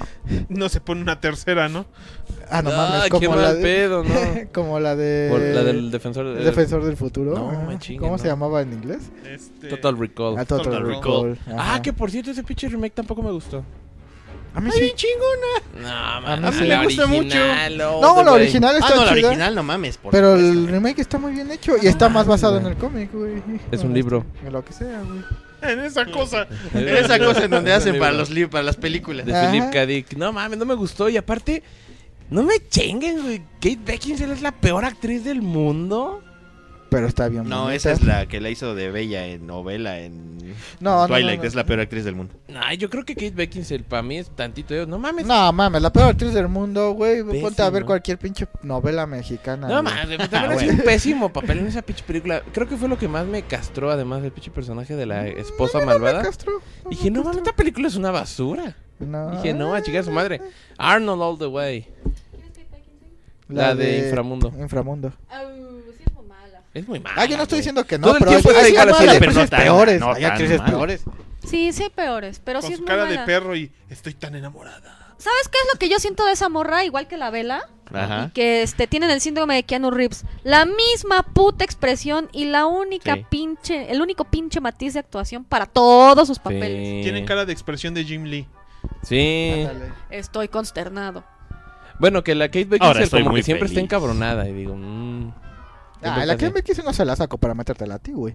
No se pone una tercera, ¿no? Ah, no Ah, mames, qué como la mal de, pedo, ¿no? como la de Por la del defensor El del Defensor del Futuro. No, Ah, me chingue, ¿Cómo no. se llamaba en inglés? Este... Total Recall. Ah, Total, Total Recall. Ah, Ajá. que por cierto ese pinche remake tampoco me gustó. A mí sí. No, A mí man, sí la me gusta original, No, the la way. original Ah, está no, la chida. original, no mames. Por Pero supuesto. el remake está muy bien hecho y está más basado en el cómic, güey. Es un libro. En lo que sea, güey. En esa cosa. En esa cosa en donde Es un hacen para libro. los li- para las películas. De Ajá. Philip K. Dick. No mames, no me gustó. Y aparte, no me chinguen, güey. Kate Beckinsale es la peor actriz del mundo. Pero está bien No, bonita. esa es la que la hizo de Bella en novela en No, no, Twilight, no, no. es la peor actriz del mundo. Ay, yo creo que Kate Beckinsale para mí es tantito. yo- No mames. No, mames, la peor actriz del mundo, güey. Ponte a Pésimo. ver cualquier pinche novela mexicana. No güey. mames, también hacía un pésimo papel en esa pinche película. Creo que fue lo que más me castró, además del pinche personaje de la esposa malvada. Castro. Dije, no mames, esta película es una basura. No. Dije, no, a chica su madre. Arnold All the Way. ¿Quién es Kate Beckinsale? La de Inframundo. Inframundo. Au, sí es muy mala. Es muy mala. Ah, yo no estoy güey. diciendo que no, Todo el pero tiempo hay, está hay, igual así hay de- actrices pero no tan- peores. no hay tan actrices mal. peores. Sí, sí hay peores, pero Con sí es su muy cara mala. de perro y estoy tan enamorada. ¿Sabes qué es lo que yo siento de esa morra? Igual que la Vela. Ajá. Que este, tienen el síndrome de Keanu Reeves. La misma puta expresión y la única Sí. pinche, el único pinche matiz de actuación para todos sus papeles. Sí. Tienen cara de expresión de Jim Lee. Sí. Ándale. Estoy consternado. Bueno, que la Kate Ahora Beckinsale estoy como muy que siempre está feliz. encabronada. Y digo, mmm. Ah, la que me quiso no se la saco para metértela a ti, güey.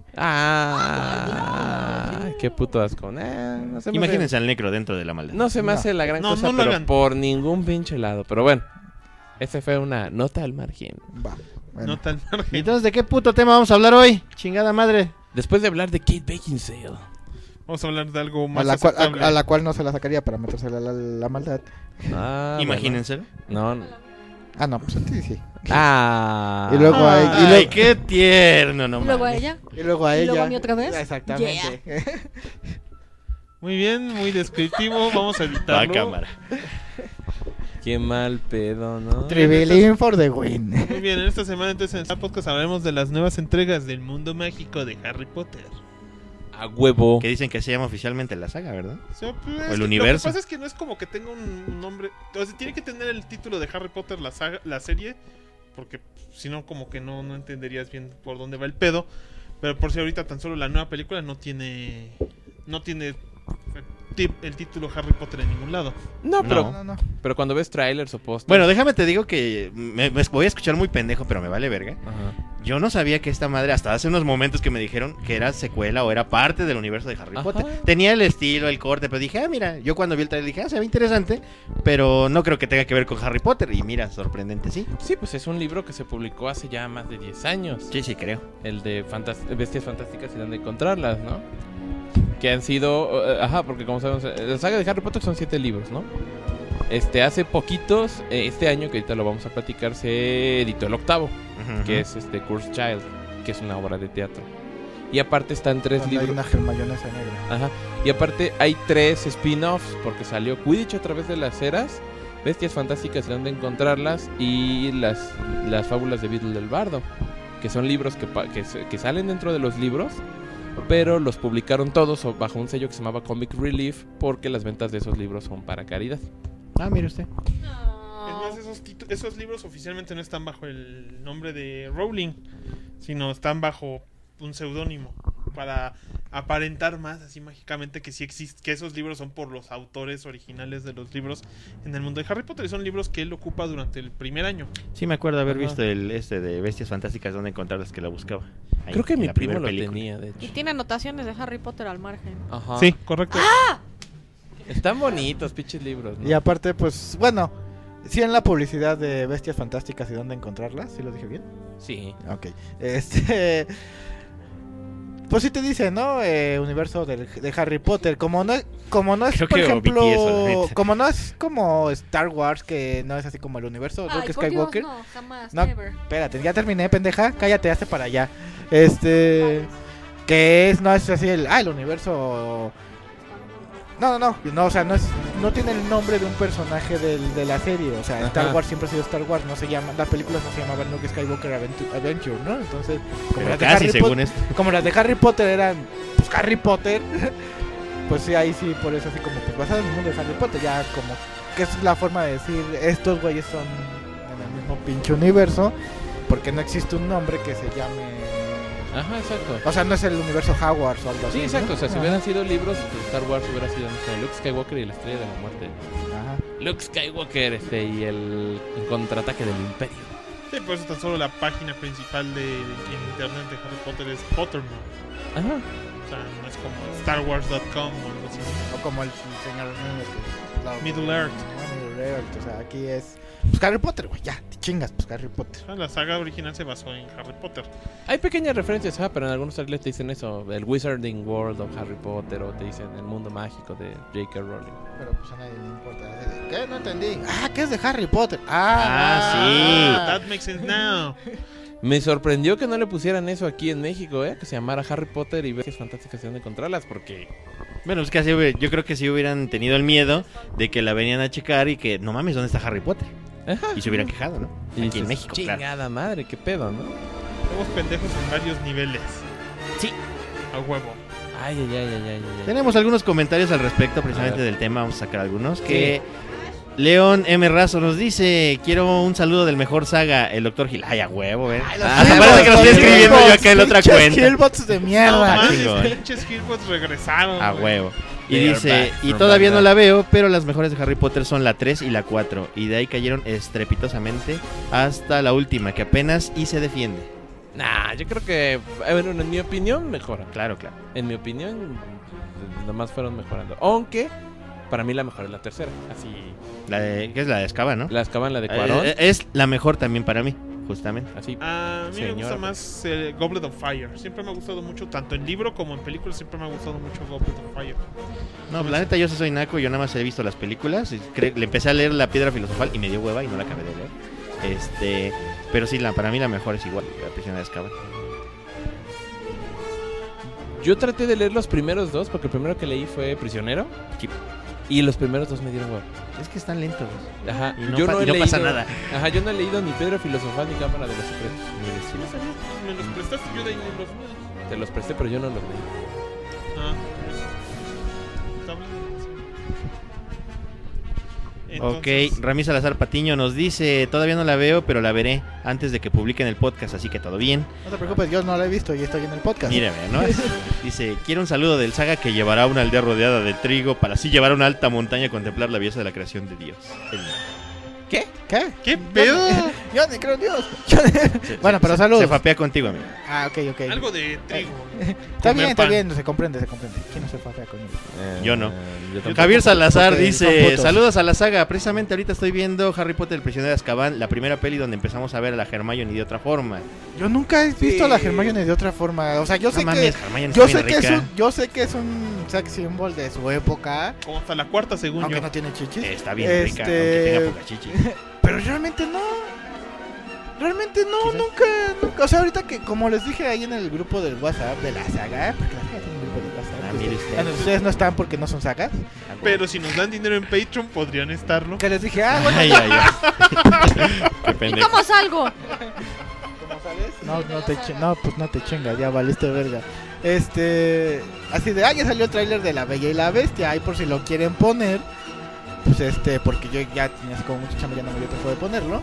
Ah, qué puto asco. Eh, no se me Imagínense al necro dentro de la maldad. hace, no se me No. hace la gran No, cosa, no lo pero hagan. por ningún pinche lado. Pero bueno, esa fue una nota al margen. Va. Bueno. No tan margen. ¿Y entonces de qué puto tema vamos a hablar hoy? Chingada madre. Después de hablar de Kate Beckinsale. Vamos a hablar de algo a, más la cual, aceptable. a, a la cual no se la sacaría para metérsela la, la maldad. Ah, Imagínense. bueno. No. no. Ah, no, pues a ti sí. Ah. Y luego hay- y Ay, luego- qué tierno, no y luego a mames. ella. Y luego a ¿Y ella. luego a mí otra vez? Exactamente. Muy bien, muy descriptivo. Vamos a Va a editarlo. cámara. Qué mal pedo, ¿no? Tribilín for the win. Muy bien, en esta semana entonces en este podcast hablaremos de las nuevas entregas del mundo mágico de Harry Potter. A huevo. Que dicen que se llama oficialmente la saga, ¿verdad? O sea, pues, O es el que universo. Lo que pasa es que no es como que tenga un, un nombre. O sea, tiene que tener el título de Harry Potter, la saga, la serie. Porque si no, como que no, no entenderías bien por dónde va el pedo. Pero por si ahorita tan solo la nueva película no tiene. No tiene el título Harry Potter en ningún lado. No, pero, No, no, no. pero cuando ves trailers o posters. Bueno, déjame te digo que me, me voy a escuchar muy pendejo, pero me vale verga. Ajá. Yo no sabía que esta madre, hasta hace unos momentos que me dijeron que era secuela o era parte del universo de Harry Ajá. Potter. Tenía el estilo, el corte, pero dije, ah, mira, yo cuando vi el trailer dije, ah, se ve interesante, pero no creo que tenga que ver con Harry Potter. Y mira, sorprendente, sí. Sí, pues es un libro que se publicó hace ya más de diez años. Sí, sí, creo. El de fantas- Bestias Fantásticas y dónde encontrarlas, ¿no? Que han sido... eh, ajá, porque como sabemos, eh, la saga de Harry Potter son siete libros, ¿no? Este, hace poquitos, eh, este año, que ahorita lo vamos a platicar, se editó el octavo, Ujú, que ujú. es este Cursed Child, que es una obra de teatro. Y aparte están tres Donde hay libros... una mayonesa negra. Ajá. Y aparte hay tres spin-offs, porque salió Quidditch a través de las eras, Bestias Fantásticas y dónde encontrarlas, y las, las fábulas de Beedle del Bardo, que son libros que, pa- que, se- que salen dentro de los libros, pero los publicaron todos o- bajo un sello que se llamaba Comic Relief, porque las ventas de esos libros son para caridad. Ah, mire usted. Es más, esos, titu- esos libros oficialmente no están bajo el nombre de Rowling, sino están bajo un seudónimo para aparentar más así mágicamente que sí existe, que esos libros son por los autores originales de los libros en el mundo de Harry Potter y son libros que él ocupa durante el primer año. Sí, me acuerdo haber Ajá. visto el este de Bestias Fantásticas donde encontrarlas que la buscaba. Ahí, Creo que en mi la primo primer lo película. tenía, de Y hecho. tiene anotaciones de Harry Potter al margen. Ajá. Sí, correcto. Están bonitos, pinches libros, ¿no? Y aparte, pues, bueno, sí en la publicidad de Bestias Fantásticas y dónde encontrarlas, ¿sí lo dije bien? Sí. Ok. Este... Pues sí te dice, ¿no? Eh, universo del- de Harry Potter. Como no, como no es, Creo por que ejemplo... omití eso, la neta. como no es como Star Wars, que no es así como el universo de Luke Ay, por Dios, Skywalker. no, jamás, No. never. Espérate, ya terminé, pendeja. Cállate, hazte para allá. Este... Que es, no es así el... Ah, el universo... No, no, no, no, o sea, no es, no tiene el nombre de un personaje del, de la serie, o sea, Star Ajá. Wars siempre ha sido Star Wars, no se llama, las películas no se llamaban Luke Skywalker Adventure, Adventure, ¿no? Entonces, como Pero las, de casi, Harry según Potter, esto. como las de Harry Potter eran, pues Harry Potter, pues sí, ahí sí, por eso así como, pues basado en el mundo de Harry Potter, ya como, que es la forma de decir, estos güeyes son en el mismo pinche universo, porque no existe un nombre que se llame... Ajá, exacto. O sea, no es el universo Hogwarts o algo así. Sí, exacto. ¿no? O sea, si Ajá. hubieran sido libros, pues Star Wars hubiera sido, no sé, Luke Skywalker y la Estrella de la Muerte. Ajá. Luke Skywalker, este, y el, el contraataque del Imperio. Sí, por eso tan solo la página principal de en internet de Harry Potter es Pottermore. Ajá. O sea, no es como Star Wars punto com o algo así. O como el señor la- Middle Earth. Ah, Middle Earth, o sea, aquí es pues Harry Potter, güey, ya, te chingas, pues Harry Potter. Ah, La saga original se basó en Harry Potter. Hay pequeñas referencias, ah, pero en algunos trailers te dicen eso, el Wizarding World of Harry Potter, o te dicen el mundo mágico de J K. Rowling. Pero pues a nadie le importa. ¿Qué? No entendí. Ah, ¿qué es de Harry Potter? Ah, Ah, That makes sense now. Me sorprendió que no le pusieran eso aquí en México, eh, que se llamara Harry Potter y Bestias Fantásticas y dónde encontrarlas, porque... Bueno, es que así, hubiera- yo creo que sí hubieran tenido el miedo de que la venían a checar y que, no mames, ¿dónde está Harry Potter? Ajá. Y se hubieran quejado, ¿no? Y Aquí dices, en México, claro. chingada madre, qué pedo, ¿no? Somos pendejos en varios niveles. Sí. A huevo. Ay, ay, ay, ay, ay, ay. Tenemos algunos comentarios al respecto precisamente A ver. del tema, vamos a sacar algunos. Que León M. Razo nos dice, quiero un saludo del mejor saga, el doctor Gil. Ay, a huevo, ¿eh? Ah, Skillbots, parece que lo estoy los escribiendo yo acá en la otra pinches cuenta. Skillbots de No mierda. mames, chingón. pinches Skillbots regresaron. A güey. huevo. Y They are dice, back y from todavía no Baghdad. la veo, pero las mejores de Harry Potter son la tres y la cuatro. Y de ahí cayeron estrepitosamente hasta la última, que apenas y se defiende. Nah, yo creo que, eh, bueno, en mi opinión, mejoran. Claro, claro. En mi opinión, nomás fueron mejorando. Aunque, para mí la mejor es la tercera. Así, La de, ¿qué es la de Azkaban, no? la Azkaban, la de Cuarón. Eh, eh, es la mejor también para mí, justamente. Así, A mí me gusta Señora. más eh, Goblet of Fire. Siempre me ha gustado mucho, tanto en libro como en película, siempre me ha gustado mucho Goblet of Fire. No, la neta yo sí soy naco, yo nada más he visto las películas. y cre- le empecé a leer La Piedra Filosofal y me dio hueva y no la acabé de leer. Este, pero sí, la, para mí la mejor es igual, La Prisión de Azkaban. Yo traté de leer los primeros dos, porque el primero que leí fue Prisionero. Sí. Y los primeros dos me dieron huevo. Es que están lentos. Ajá. Y no yo pa- no, he y no leído, pasa nada. Ajá, yo no he leído ni Piedra Filosofal ni Cámara de los Secretos. Sí, lo sabía. Me los prestaste yo de ahí de los míos. Te los presté, pero yo no los leí. Ah, pues. Está hablando de eso. Ok, Entonces, Rami Salazar Patiño nos dice, todavía no la veo, pero la veré antes de que publiquen el podcast, así que todo bien. No te preocupes, yo no la he visto y estoy en el podcast. Mírame, ¿no? Dice, quiero un saludo del Saga que llevará a una aldea rodeada de trigo para así llevar a una alta montaña a contemplar la belleza de la creación de Dios. El- ¿Qué? ¿Qué? ¿qué pedo? Yo no creo en Dios. Yo no- se- Bueno, se- pero saludos. Se fapea contigo, amigo. Ah, ok, ok. Algo de trigo. Está Comer bien, está pan. bien, se comprende, se comprende. ¿Quién no se fue fea conmigo? Yo no. yo tampoco. Javier Salazar porque son dice, putos. saludos a la saga. Precisamente ahorita estoy viendo Harry Potter, el prisionero de Azkaban, la primera peli donde empezamos a ver a la Hermione de otra forma. Yo nunca he visto a la Hermione de otra forma. O sea, yo No sé mames, que Hermione yo está sé bien que es rica. un yo sé que es un sex symbol de su época, Como hasta la cuarta, según aunque yo. no tiene chichis. Está bien rica, Este, aunque tenga poca chichi. Pero realmente no. Realmente no, Quizás. nunca, nunca. O sea, ahorita que, como les dije ahí en el grupo del WhatsApp de la saga, porque la saga tiene un grupo de WhatsApp. Ah, pues, mire usted. bueno, ustedes no están porque no son sagas. Pero si nos dan dinero en Patreon, podrían estarlo. Que les dije, ah, bueno, Ay, ay, ay. Qué ¿Y pendejo. cómo salgo? ¿cómo sales? No, no te, chi- no, pues no te chingas, ya valiste verga. Este, así de, ah, ya salió el tráiler de La Bella y la Bestia, ahí por si lo quieren poner. Pues este, porque yo ya tenía así como mucho chamba, ya no me dio tiempo de ponerlo.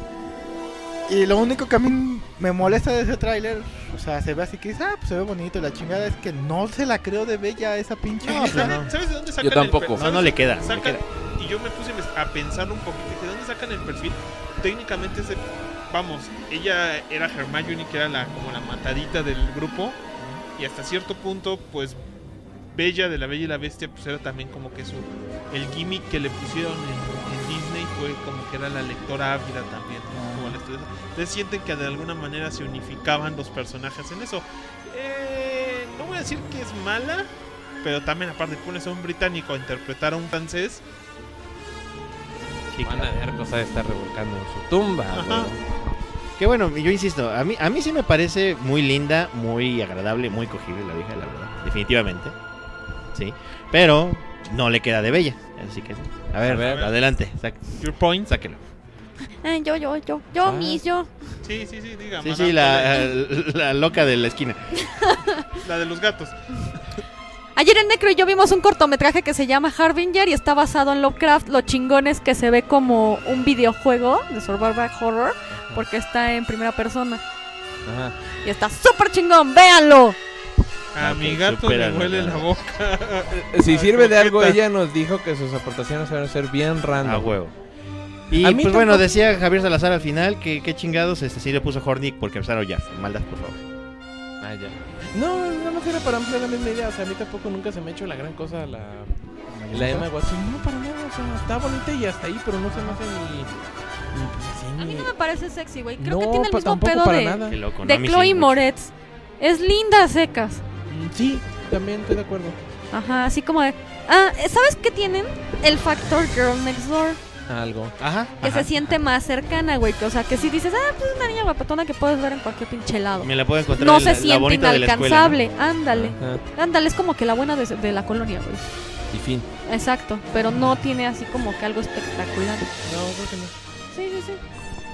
Y lo único que a mí me molesta de ese tráiler, o sea, se ve así que dice, ah, pues se ve bonito. Y la chingada es que no se la creo de bella esa pinche. No, vieja. ¿sabes, ¿sabes de dónde sacan Yo tampoco. el per- No, ¿sabes no le de- queda, no le sacan- queda. Y yo me puse a pensarlo un poquito. Dije, ¿de dónde sacan el perfil? Técnicamente es de- vamos, ella era Hermione, que era la como la matadita del grupo. Y hasta cierto punto, pues Bella de La Bella y la Bestia, pues era también como que su el gimmick que le pusieron en, en Disney fue como que era la lectora ávida también, ¿no? Como la estudiosa. Entonces sienten que de alguna manera se unificaban los personajes en eso. Eh, no voy a decir que es mala, pero también aparte pones a un británico a interpretar a un francés. Sí, Van claro. a dejar cosa de estar revolcando en su tumba. Ajá. güey. Que bueno, yo insisto, a mí, a mí sí me parece muy linda, muy agradable, muy cogible la vieja, la verdad. Definitivamente. Sí. Pero no le queda de bella. Así que, a ver, A ver. adelante. Sac- Your point. sáquelo. Eh, yo, yo, yo, yo, Ah. mis, yo. Sí, sí, sí, diga. Sí, madame, sí, la, la, la loca de la esquina. la de los gatos. Ayer en Necro y yo vimos un cortometraje que se llama Harbinger y está basado en Lovecraft. Lo chingón es que se ve como un videojuego de survival horror porque está en primera persona. Ajá. Y está súper chingón, véanlo. A Ok, mi gato le supéralo, huele ya. la boca. Si A sirve de algo, croqueta. ella nos dijo que sus aportaciones van a ser bien A random. huevo. Y A pues mí bueno, tampoco- decía Javier Salazar al final que qué chingados, este sí le puso Hornick porque empezaron ya. Maldad, por favor. Ah, ya. No, nada más era para ampliar la misma idea. O sea, a mí tampoco nunca se me ha hecho la gran cosa la, la Emma Watson. No, para nada. O sea, está bonita y hasta ahí, pero no se me hace ni. ni pues así, A mí ni- no me parece sexy, güey. Creo No, que tiene el pa- mismo tampoco pedo para de, nada. Qué loco, de ¿no? A mí Chloe sí, mucho. Moretz. Es linda a secas. Mm, Sí, también estoy de acuerdo. Ajá, así como de... Ah, ¿sabes qué tienen? El factor Girl Next Door. Algo. Ajá. Que ajá. se siente más cercana, güey. Que, o sea, que si dices, ah, pues es una niña guapetona que puedes ver en cualquier pinche lado. Me la puedo encontrar No en se la, la siente bonita de la escuela, ¿no? inalcanzable. Ándale. Ajá. Ándale, es como que la buena de, de la colonia, güey. Y fin. Exacto. Pero no tiene así como que algo espectacular. No, creo que no. Sí, sí, sí.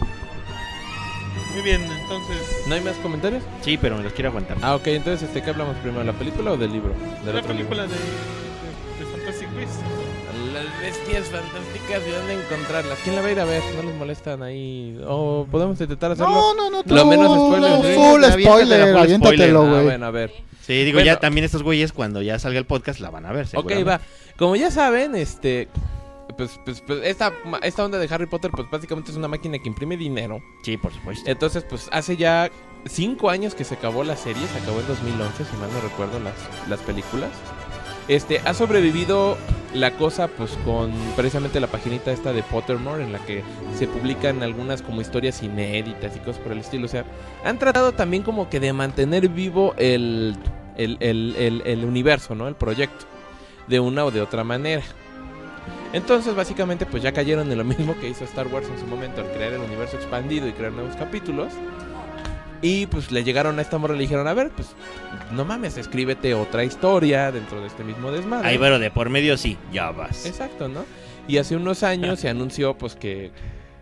Muy bien, entonces. ¿No hay más comentarios? Sí, pero me los quiero aguantar. Ah, ok, entonces, este, ¿qué hablamos primero? ¿La película o del libro? Del La otro película libro. de, de, de Fantastic Beasts. Las bestias fantásticas y dónde encontrarlas. ¿Quién la va a ir a ver? ¿No les molestan ahí? ¿O podemos intentar hacerlo? No, no, no. Lo tú, menos spoiler, no, sí. Full Aviéntatela, spoiler, full aviéntatelo, spoiler. Ah, güey. bueno, a ver. Sí, digo, Bueno. ya también estos güeyes cuando ya salga el podcast la van a ver. Ok, seguramente. va. Como ya saben, este... Pues, pues, pues esta, esta onda de Harry Potter, pues básicamente es una máquina que imprime dinero. Sí, por supuesto. Entonces, pues hace ya cinco años que se acabó la serie. Se acabó en dos mil once, si mal no recuerdo, las, las películas. Este, ha sobrevivido la cosa, pues con precisamente la paginita esta de Pottermore, en la que se publican algunas como historias inéditas y cosas por el estilo. O sea, han tratado también como que de mantener vivo el, el, el, el, el universo, ¿no? El proyecto, de una o de otra manera. Entonces, básicamente, pues ya cayeron en lo mismo que hizo Star Wars en su momento, al crear el universo expandido y crear nuevos capítulos. Y pues le llegaron a esta morra y le dijeron, a ver, pues no mames, escríbete otra historia dentro de este mismo desmadre. Ahí, pero de por medio sí, ya vas. Exacto, ¿no? Y hace unos años se anunció pues que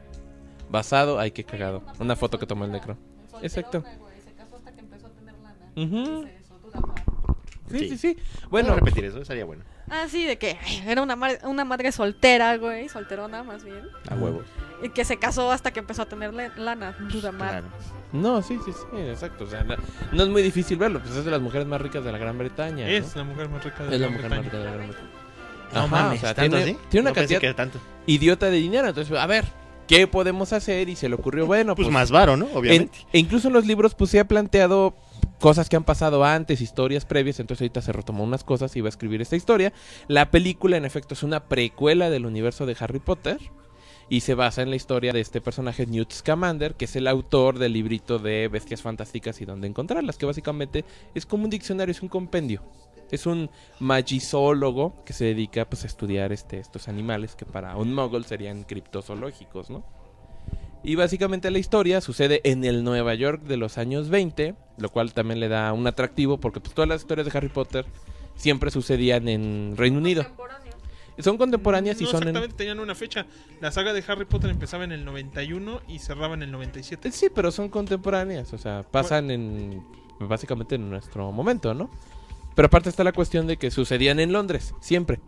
basado, ay, qué cagado, una foto que tomó el necro. Exacto. Se casó hasta que empezó a tener lana. Ujú. Dice eso, duda más. Sí, Sí. sí, sí. Bueno, Bueno, repetir eso, estaría bueno. Ah, sí, de que ay, era una, mar- una madre soltera, güey, solterona más bien. a huevos. Y que se casó hasta que empezó a tener le- lana. Duda más. Claro. No, sí, sí, sí, exacto. O sea, no, no es muy difícil verlo, pues es de las mujeres más ricas de la Gran Bretaña. ¿no? Es la mujer más rica de Es la Gran mujer más Bretaña. rica de la Gran Bretaña. No Ajá, mames, o sea, ¿tanto tiene, así? tiene una No pensé cantidad que era tanto. idiota de dinero. Entonces, a ver, ¿qué podemos hacer? Y se le ocurrió, bueno, Pues pues, más varo, ¿no? en- Obviamente. e incluso en los libros, pues se ha planteado cosas que han pasado antes, historias previas. Entonces, ahorita se retomó unas cosas y va a escribir esta historia. La película, en efecto, es una precuela del universo de Harry Potter. Y se basa en la historia de este personaje, Newt Scamander, que es el autor del librito de Bestias Fantásticas y Dónde Encontrarlas, que básicamente es como un diccionario, es un compendio. Es un magizólogo que se dedica pues, a estudiar este, estos animales que para un muggle serían criptozoológicos, ¿no? Y básicamente la historia sucede en el Nueva York de los años veinte, lo cual también le da un atractivo porque pues, todas las historias de Harry Potter siempre sucedían en Reino Unido. Son contemporáneas y No son en... exactamente, tenían una fecha. La saga de Harry Potter empezaba en el noventa y uno y cerraba en el noventa y siete. Sí, pero son contemporáneas, o sea, pasan en básicamente en nuestro momento, ¿no? Pero aparte está la cuestión de que sucedían en Londres, siempre.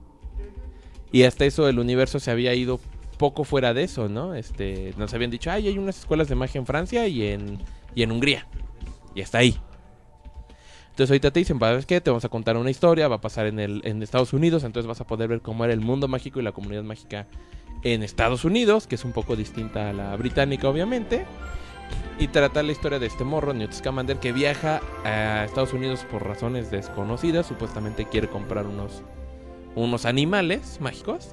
Y hasta eso el universo se había ido poco fuera de eso, ¿no? Este, nos habían dicho, ay, hay unas escuelas de magia en Francia y en, y en Hungría. Y hasta ahí. Entonces ahorita te dicen, ¿sabes qué? Te vamos a contar una historia, va a pasar en, el, en Estados Unidos, entonces vas a poder ver cómo era el mundo mágico y la comunidad mágica en Estados Unidos, que es un poco distinta a la británica, obviamente. Y trata la historia de este morro, Newt Scamander, que viaja a Estados Unidos por razones desconocidas. Supuestamente quiere comprar unos, unos animales mágicos.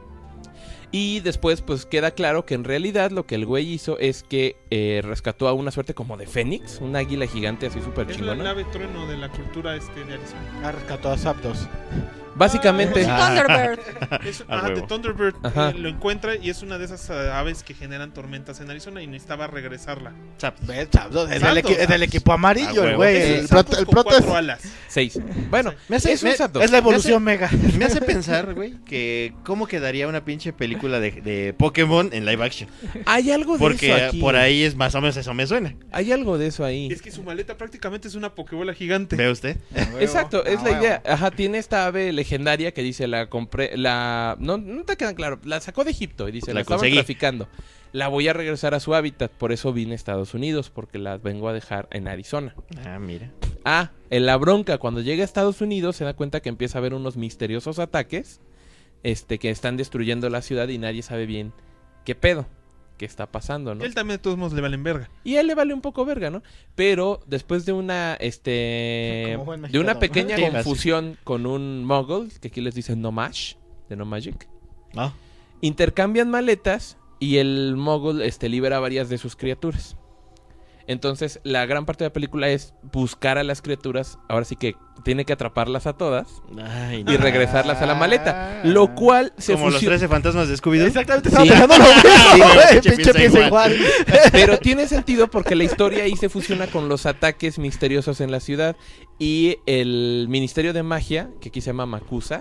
Y después pues queda claro que en realidad lo que el güey hizo es que eh, rescató a una suerte como de fénix, un águila gigante así súper Es la chingona. nave trueno de la cultura este de Arizona. Ha rescatado a Zapdos. Básicamente, Ah, Thunderbird. Es, A ajá, de huevo. Thunderbird Ajá. eh, lo encuentra y es una de esas eh, aves que generan tormentas en Arizona y necesitaba regresarla. Zaps. ¿Ves? Zapdos. Es, del Zapdos. equi- es del equipo amarillo, A el huevo. güey. Es El, un prota- Zapdos el con prota cuatro es, alas. seis. Bueno, Me hace- es un me- Zapdos. es la evolución mega. Me hace pensar, güey, que cómo quedaría una pinche película de, de Pokémon en live action. Hay algo de Porque eso aquí. por ahí es más o menos eso me suena. Hay algo de eso ahí. Es que su maleta prácticamente es una pokebola gigante. ¿Ve usted? Exacto, es Ah, la huevo. idea. Ajá, tiene esta ave legendaria que dice la compré, la no, no te quedan claro, la sacó de Egipto y dice La la, estaban conseguí. traficando. La voy a regresar a su hábitat, por eso vine a Estados Unidos, porque la vengo a dejar en Arizona. Ah, mira. Ah, en la bronca, cuando llega a Estados Unidos se da cuenta que empieza a haber unos misteriosos ataques, este, que están destruyendo la ciudad y nadie sabe bien qué pedo, qué está pasando, ¿no? Él también de todos modos le valen verga. Y a él le vale un poco verga, ¿no? Pero después de una, este, Como buen de una mexicano. pequeña Sí, confusión con un muggle, que aquí les dicen no mash, de no magic, No. intercambian maletas y el muggle, este, libera varias de sus criaturas. Entonces, la gran parte de la película es buscar a las criaturas, ahora sí que tiene que atraparlas a todas Ay, y no. regresarlas a la maleta, lo cual se Como los fusiona. trece fantasmas de Scooby-Doo. Exactamente, Sí. estaba pensando lo mismo, güey, güey. pinche Pinche piensa piensa igual. igual. Pero tiene sentido porque la historia ahí se fusiona con los ataques misteriosos en la ciudad. Y el Ministerio de Magia, que aquí se llama Makusa,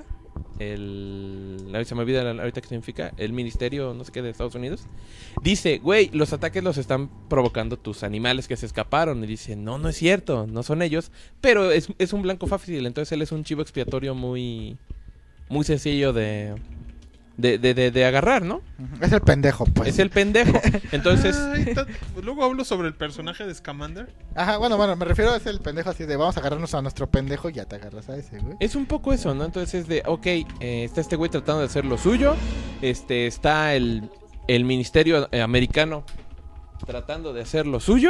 el... ahorita se me olvida la- ahorita qué significa, el Ministerio no sé qué de Estados Unidos, dice, güey, los ataques los están provocando tus animales que se escaparon. Y dice, no, no es cierto, no son ellos. Pero es, es un blanco fácil, entonces él es un chivo expiatorio muy, muy sencillo de... De, de, de, de agarrar, ¿no? Es el pendejo, pues. Es el pendejo. Entonces, Ay, ta- luego hablo sobre el personaje de Scamander. Ajá, bueno, bueno, me refiero a ese el pendejo así de vamos a agarrarnos a nuestro pendejo y ya te agarras a ese, güey. es un poco eso, ¿no? Entonces es de, ok, eh, está este güey tratando de hacer lo suyo. Este, está el, el ministerio eh, americano tratando de hacer lo suyo.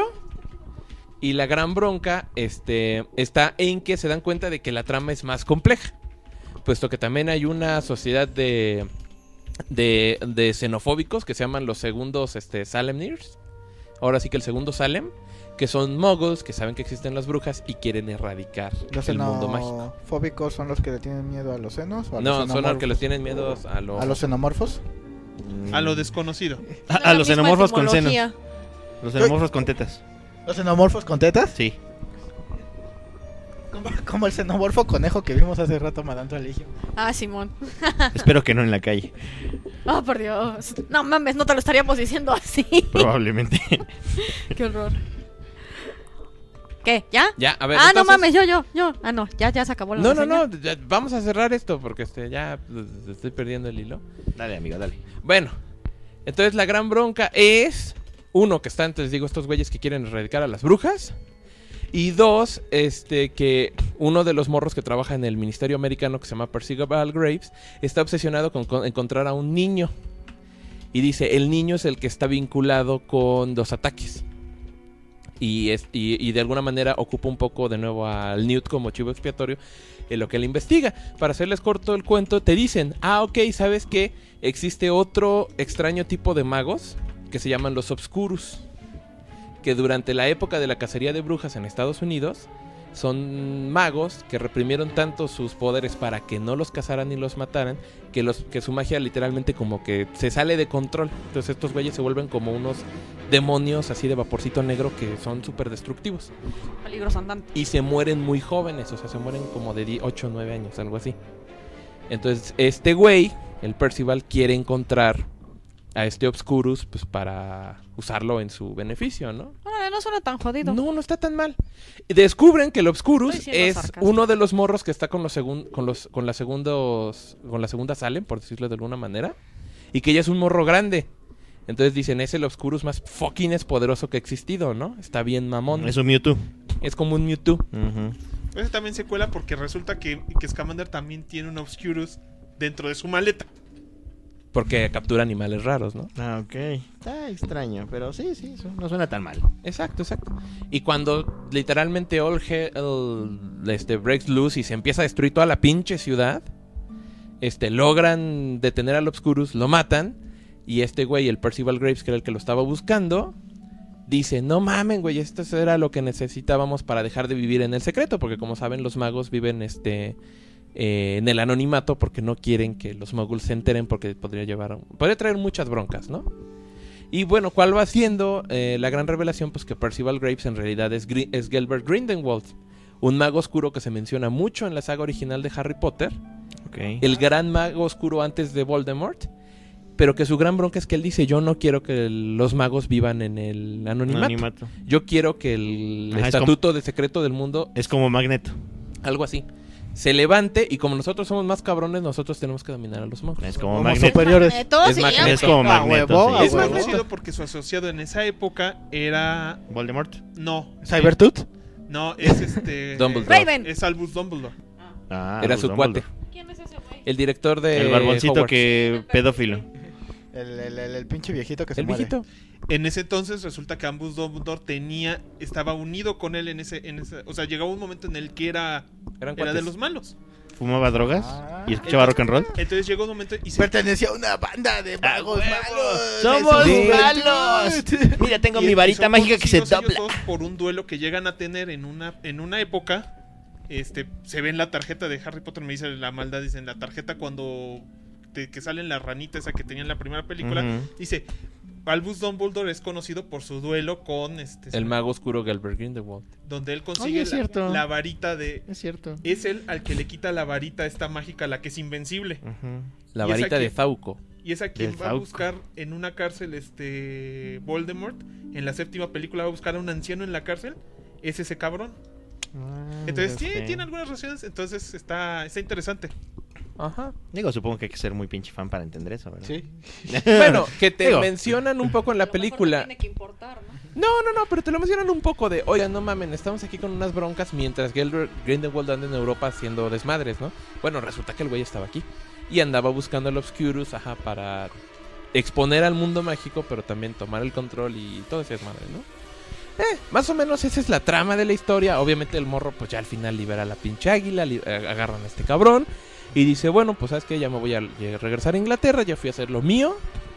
Y la gran bronca este, está en que se dan cuenta de que la trama es más compleja. Puesto que también hay una sociedad de, de, de xenofóbicos que se llaman los segundos este, Salemnirs. Ahora sí que el segundo Salem. Que son muggles que saben que existen las brujas y quieren erradicar Los el mundo mágico. xenofóbicos son los que le tienen miedo a los senos o a los No, son los xenomorfos? que les tienen miedo a los... ¿A los xenomorfos? A lo desconocido. A, a los La misma xenomorfos con senos. etimología. Los xenomorfos con tetas. ¿Los xenomorfos con tetas? Sí. Como, como el xenomorfo conejo que vimos hace rato matando al Ligio. Ah, Simón. Espero que no en la calle. Oh, por Dios. No mames, no te lo estaríamos diciendo así. Probablemente. Qué horror. ¿Qué? ¿Ya? Ya, a ver. ah, no entonces- mames, yo, yo, yo. Ah, no, ya, ya se acabó la No, no, reseña. no, ya, vamos a cerrar esto porque este ya pues, estoy perdiendo el hilo. Dale, amigo, dale. Bueno, entonces la gran bronca es, uno, que están, les digo, estos güeyes que quieren erradicar a las brujas. Y dos, este, que uno de los morros que trabaja en el Ministerio Americano, que se llama Percival Graves, está obsesionado con, con encontrar a un niño. Y dice, el niño es el que está vinculado con los ataques. Y, es, y, y de alguna manera ocupa un poco de nuevo al Newt como chivo expiatorio en lo que él investiga. Para hacerles corto el cuento, te dicen, ah, ok, ¿sabes qué? Existe otro extraño tipo de magos que se llaman los Obscurus, que durante la época de la cacería de brujas en Estados Unidos son magos que reprimieron tanto sus poderes para que no los cazaran ni los mataran, que, los, que su magia literalmente como que se sale de control. Entonces estos güeyes se vuelven como unos demonios así de vaporcito negro que son súper destructivos. Peligros andantes. Y se mueren muy jóvenes, o sea, se mueren como de ocho o nueve años, algo así. Entonces este güey, el Percival, quiere encontrar a este Obscurus pues para usarlo en su beneficio, ¿no? Órale, no suena tan jodido. No, no está tan mal. Y descubren que el Obscurus Estoy siendo es sarcástico. uno de los morros que está con los segun- con los con la segundos con la segunda Salem, por decirlo de alguna manera, y que ya es un morro grande. Entonces dicen, es el Obscurus más fucking es poderoso que ha existido, ¿no? Está bien mamón. Es un Mewtwo. Es como un Mewtwo. Ujú. Ese también se cuela porque resulta que, que Scamander también tiene un Obscurus dentro de su maleta. Porque captura animales raros, ¿no? Ah, ok. Está extraño, pero sí, sí, su- no suena tan mal. Exacto, exacto. Y cuando literalmente All Hell este, breaks loose y se empieza a destruir toda la pinche ciudad, este, logran detener al Obscurus, lo matan, y este güey, el Percival Graves, que era el que lo estaba buscando, dice, no mamen, güey, esto era lo que necesitábamos para dejar de vivir en el secreto, porque como saben, los magos viven este... Eh, en el anonimato porque no quieren que los moguls se enteren porque podría llevar podría traer muchas broncas, ¿no? Y bueno, ¿cuál va siendo eh, la gran revelación? Pues que Percival Graves en realidad es, Gri- es Gelbert Grindelwald, un mago oscuro que se menciona mucho en la saga original de Harry Potter, Ok. el gran mago oscuro antes de Voldemort, pero que su gran bronca es que él dice, yo no quiero que el- los magos vivan en el anonimato, Anonimato. yo quiero que el Ajá, es estatuto de secreto del mundo, Es como Magneto. algo así, se levante, y como nosotros somos más cabrones, nosotros tenemos que dominar a los magos. Es como Como Magneto. superiores. Magneto, Es sí, Magneto. Es como A Magneto. huevo, a sí. Es huevo. conocido porque su asociado en esa época era... Voldemort. No. ¿Cybertooth? No, es este... Dumbledore. Raven. Es Albus Dumbledore. Ah, Era Albus su Dumbledore. cuate, ¿Quién es ese güey? el director de El barboncito Hogwarts. que pedófilo. El, el, el, el pinche viejito que se El muere. viejito. En ese entonces resulta que Albus Dumbledore tenía... Estaba unido con él en ese... En ese o sea, llegaba un momento en el que era... Eran Era de cuates. los malos. Fumaba drogas Ah. y escuchaba rock and roll. Entonces llegó un momento y se... Pertenecía a una banda de magos huevo! malos. ¡Somos de su malos! juventud. Mira, tengo y- mi y varita son mágica que se conocidos ellos dobla. dos por un duelo que llegan a tener en una, en una época. Este, se ve en la tarjeta de Harry Potter, me dice la maldad, dice en la tarjeta cuando te- que sale en la ranita esa que tenía en la primera película, Ujú. dice Albus Dumbledore es conocido por su duelo con este El mago oscuro Gelbert Grindelwald. donde él consigue Oye, es la, cierto. la varita de Es cierto. es él al que le quita la varita esta mágica, la que es invencible. Ujú. La ¿Y esa varita de quién? Zauco. Y es a quien Del va a Fauco. buscar en una cárcel este Voldemort. En la séptima película va a buscar a un anciano en la cárcel. Es ese cabrón. Ah, Entonces ya tiene, sé. tiene algunas relaciones. Entonces está, está interesante. Ajá. Digo, supongo que hay que ser muy pinche fan para entender eso, ¿verdad? Sí. Bueno, que te Digo. mencionan un poco en la A lo mejor película. no tiene que importar, ¿no? No, no, no, pero te lo mencionan un poco de, oigan, no mamen, estamos aquí con unas broncas mientras Gelbert Grindelwald anda en Europa haciendo desmadres, ¿no? Bueno, resulta que el güey estaba aquí y andaba buscando el Obscurus, ajá, para exponer al mundo mágico, pero también tomar el control y todo ese desmadre, ¿no? Eh, más o menos esa es la trama de la historia. Obviamente el morro, pues ya al final libera a la pinche águila, li- eh, agarran a este cabrón y dice, bueno, pues sabes que ya me voy a eh, regresar a Inglaterra, ya fui a hacer lo mío.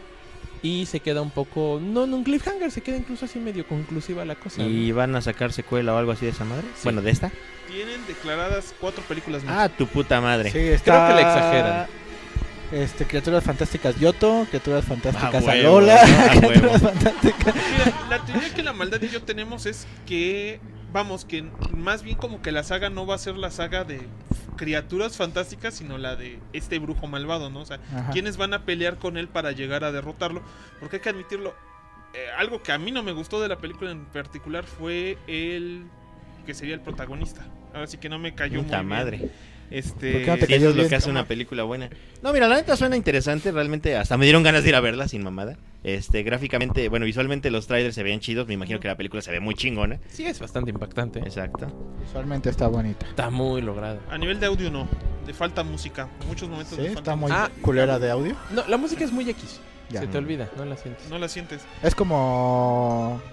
Y se queda un poco, no en un cliffhanger, se queda incluso así medio conclusiva la cosa. ¿Y ¿no? van a sacar secuela o algo así de esa madre? Bueno, ¿de esta? Tienen declaradas cuatro películas más. Ah, tu puta madre. Sí, está... Creo que le exageran. Este, criaturas fantásticas Yoto, criaturas fantásticas Ah, huevo, Alola, ah, huevo. criaturas fantásticas. Mira, la teoría que la maldad y yo tenemos es que, vamos, que más bien como que la saga no va a ser la saga de criaturas fantásticas, sino la de este brujo malvado, ¿no? O sea, Ajá. quiénes van a pelear con él para llegar a derrotarlo, porque hay que admitirlo, eh, algo que a mí no me gustó de la película en particular fue el que sería el protagonista. Ahora sí que no me cayó Puta muy madre. bien. Este, ¿Por qué no te Sí, cayó eso es lo bien? que hace una película buena. No, mira, la neta suena interesante, realmente hasta me dieron ganas de ir a verla sin mamada. Este, gráficamente, bueno, visualmente los trailers se veían chidos, me imagino que la película se ve muy chingona. Sí, es bastante impactante. Exacto. Visualmente está bonita. Está muy logrado. a nivel de audio no, le falta música, en muchos momentos Sí, le falta está muy Ah. culera de audio. No, la música es muy X. Ya. Se te olvida, no la sientes. no la sientes. Es como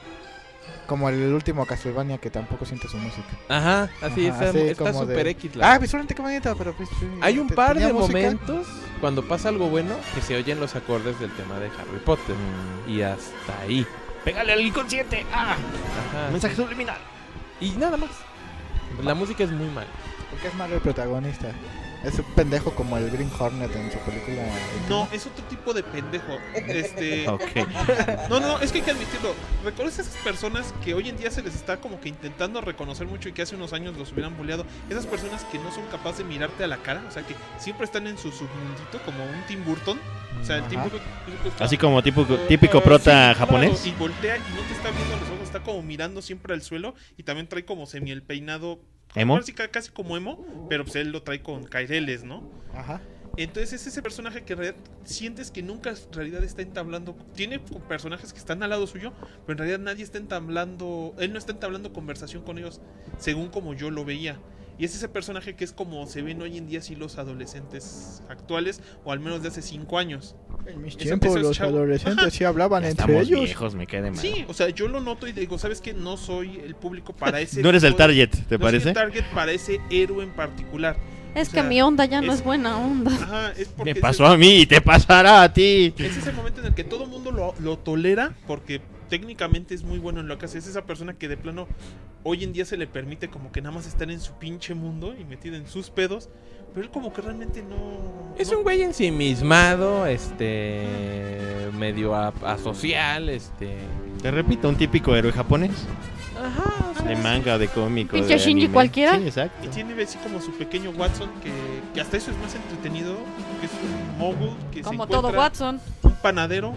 como el último Castlevania que tampoco siente su música. Ajá, así Ajá, está, así está como de- súper X. La... Ah, visualmente qué bonita, pero pues, sí, Hay un te- par tenía de música. momentos cuando pasa algo bueno que se oyen los acordes del tema de Harry Potter. Y hasta ahí. Pégale al inconsciente. Ah, Ajá. mensaje subliminal. Y nada más. La música es muy mala. Porque es malo el protagonista. Es un pendejo como el Green Hornet en su película. No, es otro tipo de pendejo. Este, Ok. no, no, es que hay que admitirlo. ¿Reconoces esas personas que hoy en día se les está como que intentando reconocer mucho y que hace unos años los hubieran bulleado? Esas personas que no son capaces de mirarte a la cara, o sea, que siempre están en su submundito como un Tim Burton. O sea, el Tim Ajá. Burton está- Así como tipo, Ah, típico sí, prota claro, japonés. Y voltea y no te está viendo a los ojos, está como mirando siempre al suelo y también trae como semi el peinado. ¿Emo? ahora sí ca- casi como emo, pero pues él lo trae con caireles, ¿no? Ajá. Entonces es ese personaje que en realidad sientes que nunca en realidad está entablando. Tiene personajes que están al lado suyo, pero en realidad nadie está entablando. Él no está entablando conversación con ellos, según como yo lo veía. Y es ese personaje que es como se ven hoy en día sí los adolescentes actuales, o al menos de hace cinco años. En mis Eso- tiempos eso es los chavo. adolescentes Ajá. sí hablaban Ya entre estamos ellos. viejos, me quedé mal. Sí, o sea, yo lo noto y digo, ¿sabes qué? No soy el público para ese. No eres el tipo de- target, ¿te no soy parece? el target para ese héroe en particular. Es O que sea, mi onda ya no es- es buena onda. Ajá, es porque Me es pasó a mí y te pasará a ti. Es ese momento en el que todo el mundo lo, lo tolera porque técnicamente es muy bueno en lo que hace. Es esa persona que de plano hoy en día se le permite como que nada más estar en su pinche mundo y metido en sus pedos. Pero él como que realmente no... Es no- un güey ensimismado, este. medio a- asocial, este. Te repito, un típico héroe japonés. Ajá, o sea, De manga, de cómico. Pinche de Shinji anime. cualquiera. Sí, exacto. Y tiene así como su pequeño Watson que, que hasta eso es más entretenido. Que es un mogul que Como se todo encuentra Watson. un panadero.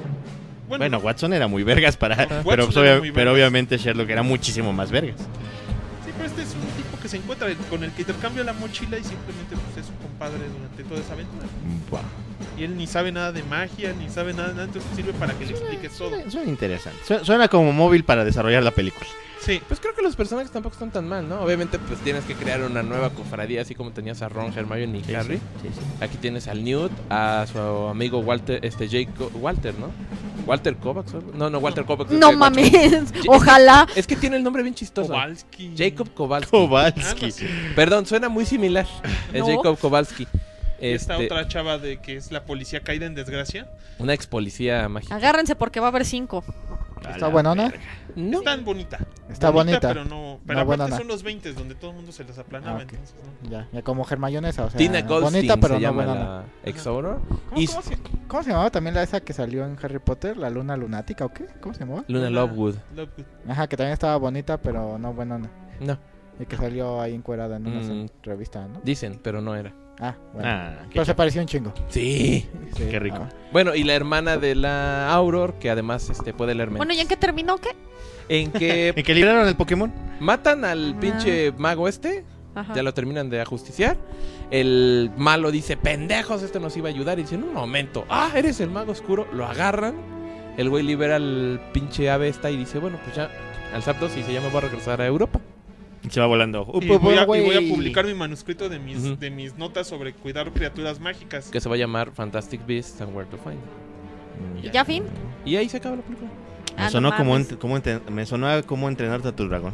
Bueno, Bueno, Watson era muy vergas para. Watson pero, pues, era obvia- muy pero vergas. obviamente Sherlock era muchísimo más vergas. sí, pero este es un tipo que se encuentra con el que intercambia la mochila y simplemente pues, es su compadre durante toda esa aventura. Buah. Y él ni sabe nada de magia, ni sabe nada, nada entonces sirve para que le expliques todo. Suena, suena interesante. Suena, suena como móvil para desarrollar la película. Sí, Pues creo que los personajes tampoco están tan mal, ¿no? Obviamente, pues tienes que crear una nueva cofradía, así como tenías a Ron, Hermione y Sí, Harry. sí, sí, sí. Aquí tienes al Newt, a su amigo Walter, este Jake, Walter, ¿no? Walter Kovacs. ¿o? No, no, Walter Kovacs. es No de Guacho. mames. Ojalá. Es que tiene el nombre bien chistoso. Kowalski. Jacob Kowalski. Algo Kowalski. así. Perdón, suena muy similar. Es No. Jacob Kowalski. Y esta Este, otra chava de que es la policía caída en desgracia. Una ex policía mágica. Agárrense porque va a haber cinco. A Está la buenona. verga. No. Es tan bonita. Está bonita. Pero no. Pero No, aparte buenona. son los veinte donde todo el mundo se les aplanaba. Ah, ok. Entonces, ¿no? Ya, ya como germayonesa, o sea, Tina Goldstein bonita pero se no llama buena. la ex Auror. ¿Cómo, Y cómo se- ¿Cómo se llamaba también la esa que salió en Harry Potter? ¿La luna lunática o qué? ¿Cómo se llamaba? Luna Lovewood. Lovegood. Ajá, que también estaba bonita pero no buenona. No, Y que salió ahí encuerada en una Mm. revista, ¿no? dicen, pero no era. Ah, bueno. Ah, qué, Pero se pareció un chingo. Sí. Sí. qué rico. Ah. Bueno, y la hermana de la Auror, que además este, puede leer mentes. Bueno, ¿y en qué terminó qué? En que ¿En que liberaron el Pokémon? matan al Ah. pinche mago este, Ajá. ya lo terminan de ajusticiar. El malo dice, pendejos, esto nos iba a ayudar. Y dicen, un momento, ah, eres el mago oscuro. Lo agarran. El güey libera al pinche ave esta y dice, bueno, pues ya, al Zapdos y se llama, voy a regresar a Europa. Y se va volando. Y Up, up, voy, a, y güey. voy a publicar mi manuscrito de mis, Ujú. de mis notas sobre cuidar criaturas mágicas. Que se va a llamar Fantastic Beasts and Where to Find. ¿Y ya fin? Y ahí se acaba la película. Ah, Me no sonó como, mames. ent- como enten- me sonó a como entrenarte a tu dragón.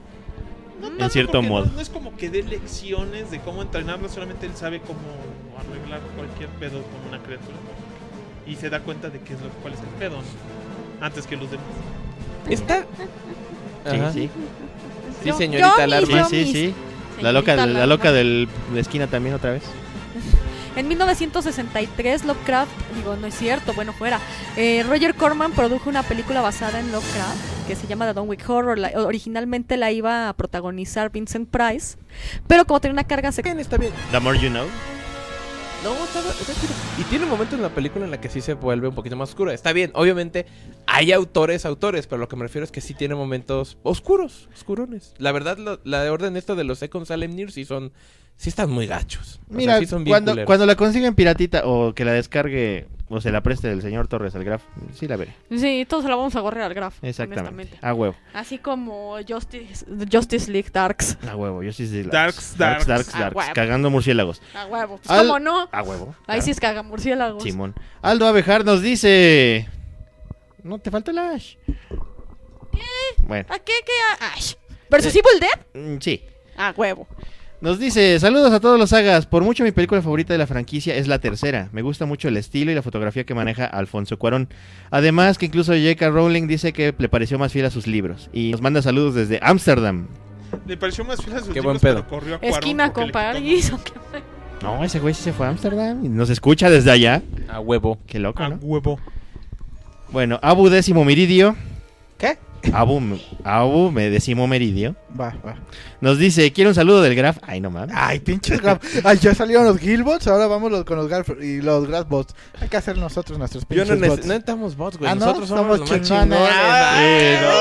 No en tanto cierto porque modo. No, no es como que dé lecciones de cómo entrenarlo, solamente él sabe cómo arreglar cualquier pedo con una criatura. Y se da cuenta de qué es lo, cuál es el pedo, ¿no? Antes que los demás. Está... Ajá. Sí, sí. Sí, Yo- señorita yo Larva. Sí, Yo sí, mis- sí. La loca, Señorita la Larva. loca del, de esquina también otra vez. En mil novecientos sesenta y tres Lovecraft, digo, no es cierto, bueno, fuera. Eh, Roger Corman produjo una película basada en Lovecraft que se llama The Dunwich Horror. La, originalmente la iba a protagonizar Vincent Price, pero como tenía una carga sexual. Bien, está bien. The More You Know. No, está, está chido. Y tiene momentos en la película en la que sí se vuelve un poquito más oscura. Está bien, obviamente hay autores, autores, pero lo que me refiero es que sí tiene momentos oscuros, oscurones. La verdad, lo, la de orden esto de los Second Salem Near sí son, sí están muy gachos. O Mira, sea, sí son bien cuando, culeros. cuando la consiguen piratita o que la descargue o se la preste el señor Torres al Graf, sí la veré. Sí, todos la vamos a gorrear al Graf. Exactamente. honestamente. A huevo. Así como Justice, Justice League Darks. A huevo. Yo sí sí. Darks, Darks, Darks. Darks, A Darks. huevo. Cagando murciélagos. A huevo. Pues, Al- ¿cómo no? A huevo. Ahí claro. sí es caga murciélagos. Simón. Aldo Abejar nos dice... No, te falta el Ash. ¿Qué? Bueno. ¿A qué? ¿Qué? A- Ash. ¿Versus Evil Dead? mm, Sí. A huevo. Nos dice, saludos a todos los sagas. Por mucho mi película favorita de la franquicia es la tercera. Me gusta mucho el estilo y la fotografía que maneja Alfonso Cuarón. Además que incluso J K. Rowling dice que le pareció más fiel a sus libros. Y nos manda saludos desde Ámsterdam. Le pareció más fiel a sus Qué libros, buen pedo. pero corrió a Cuarón Esquina porque con le quitó París. más. ¿o qué fue? No, ese güey sí se fue a Ámsterdam y nos escucha desde allá. A huevo. Qué loco, A ¿no? huevo. Bueno, Abu décimo meridio. ¿Qué? Abu, Abu me décimo meridio. Va, va. Nos dice, quiero un saludo del Graf. Ay, no mames. Ay, pinches Graf. Ay, ya salieron los Gilbots, ahora vamos los- con los Graf y los Grafbots. Hay que hacer nosotros nuestros Yo pinches no, neces- bots. no necesitamos bots, güey. Ah, ¿no? Nosotros somos, Somos los más chingones. chingones. Ay, Sí,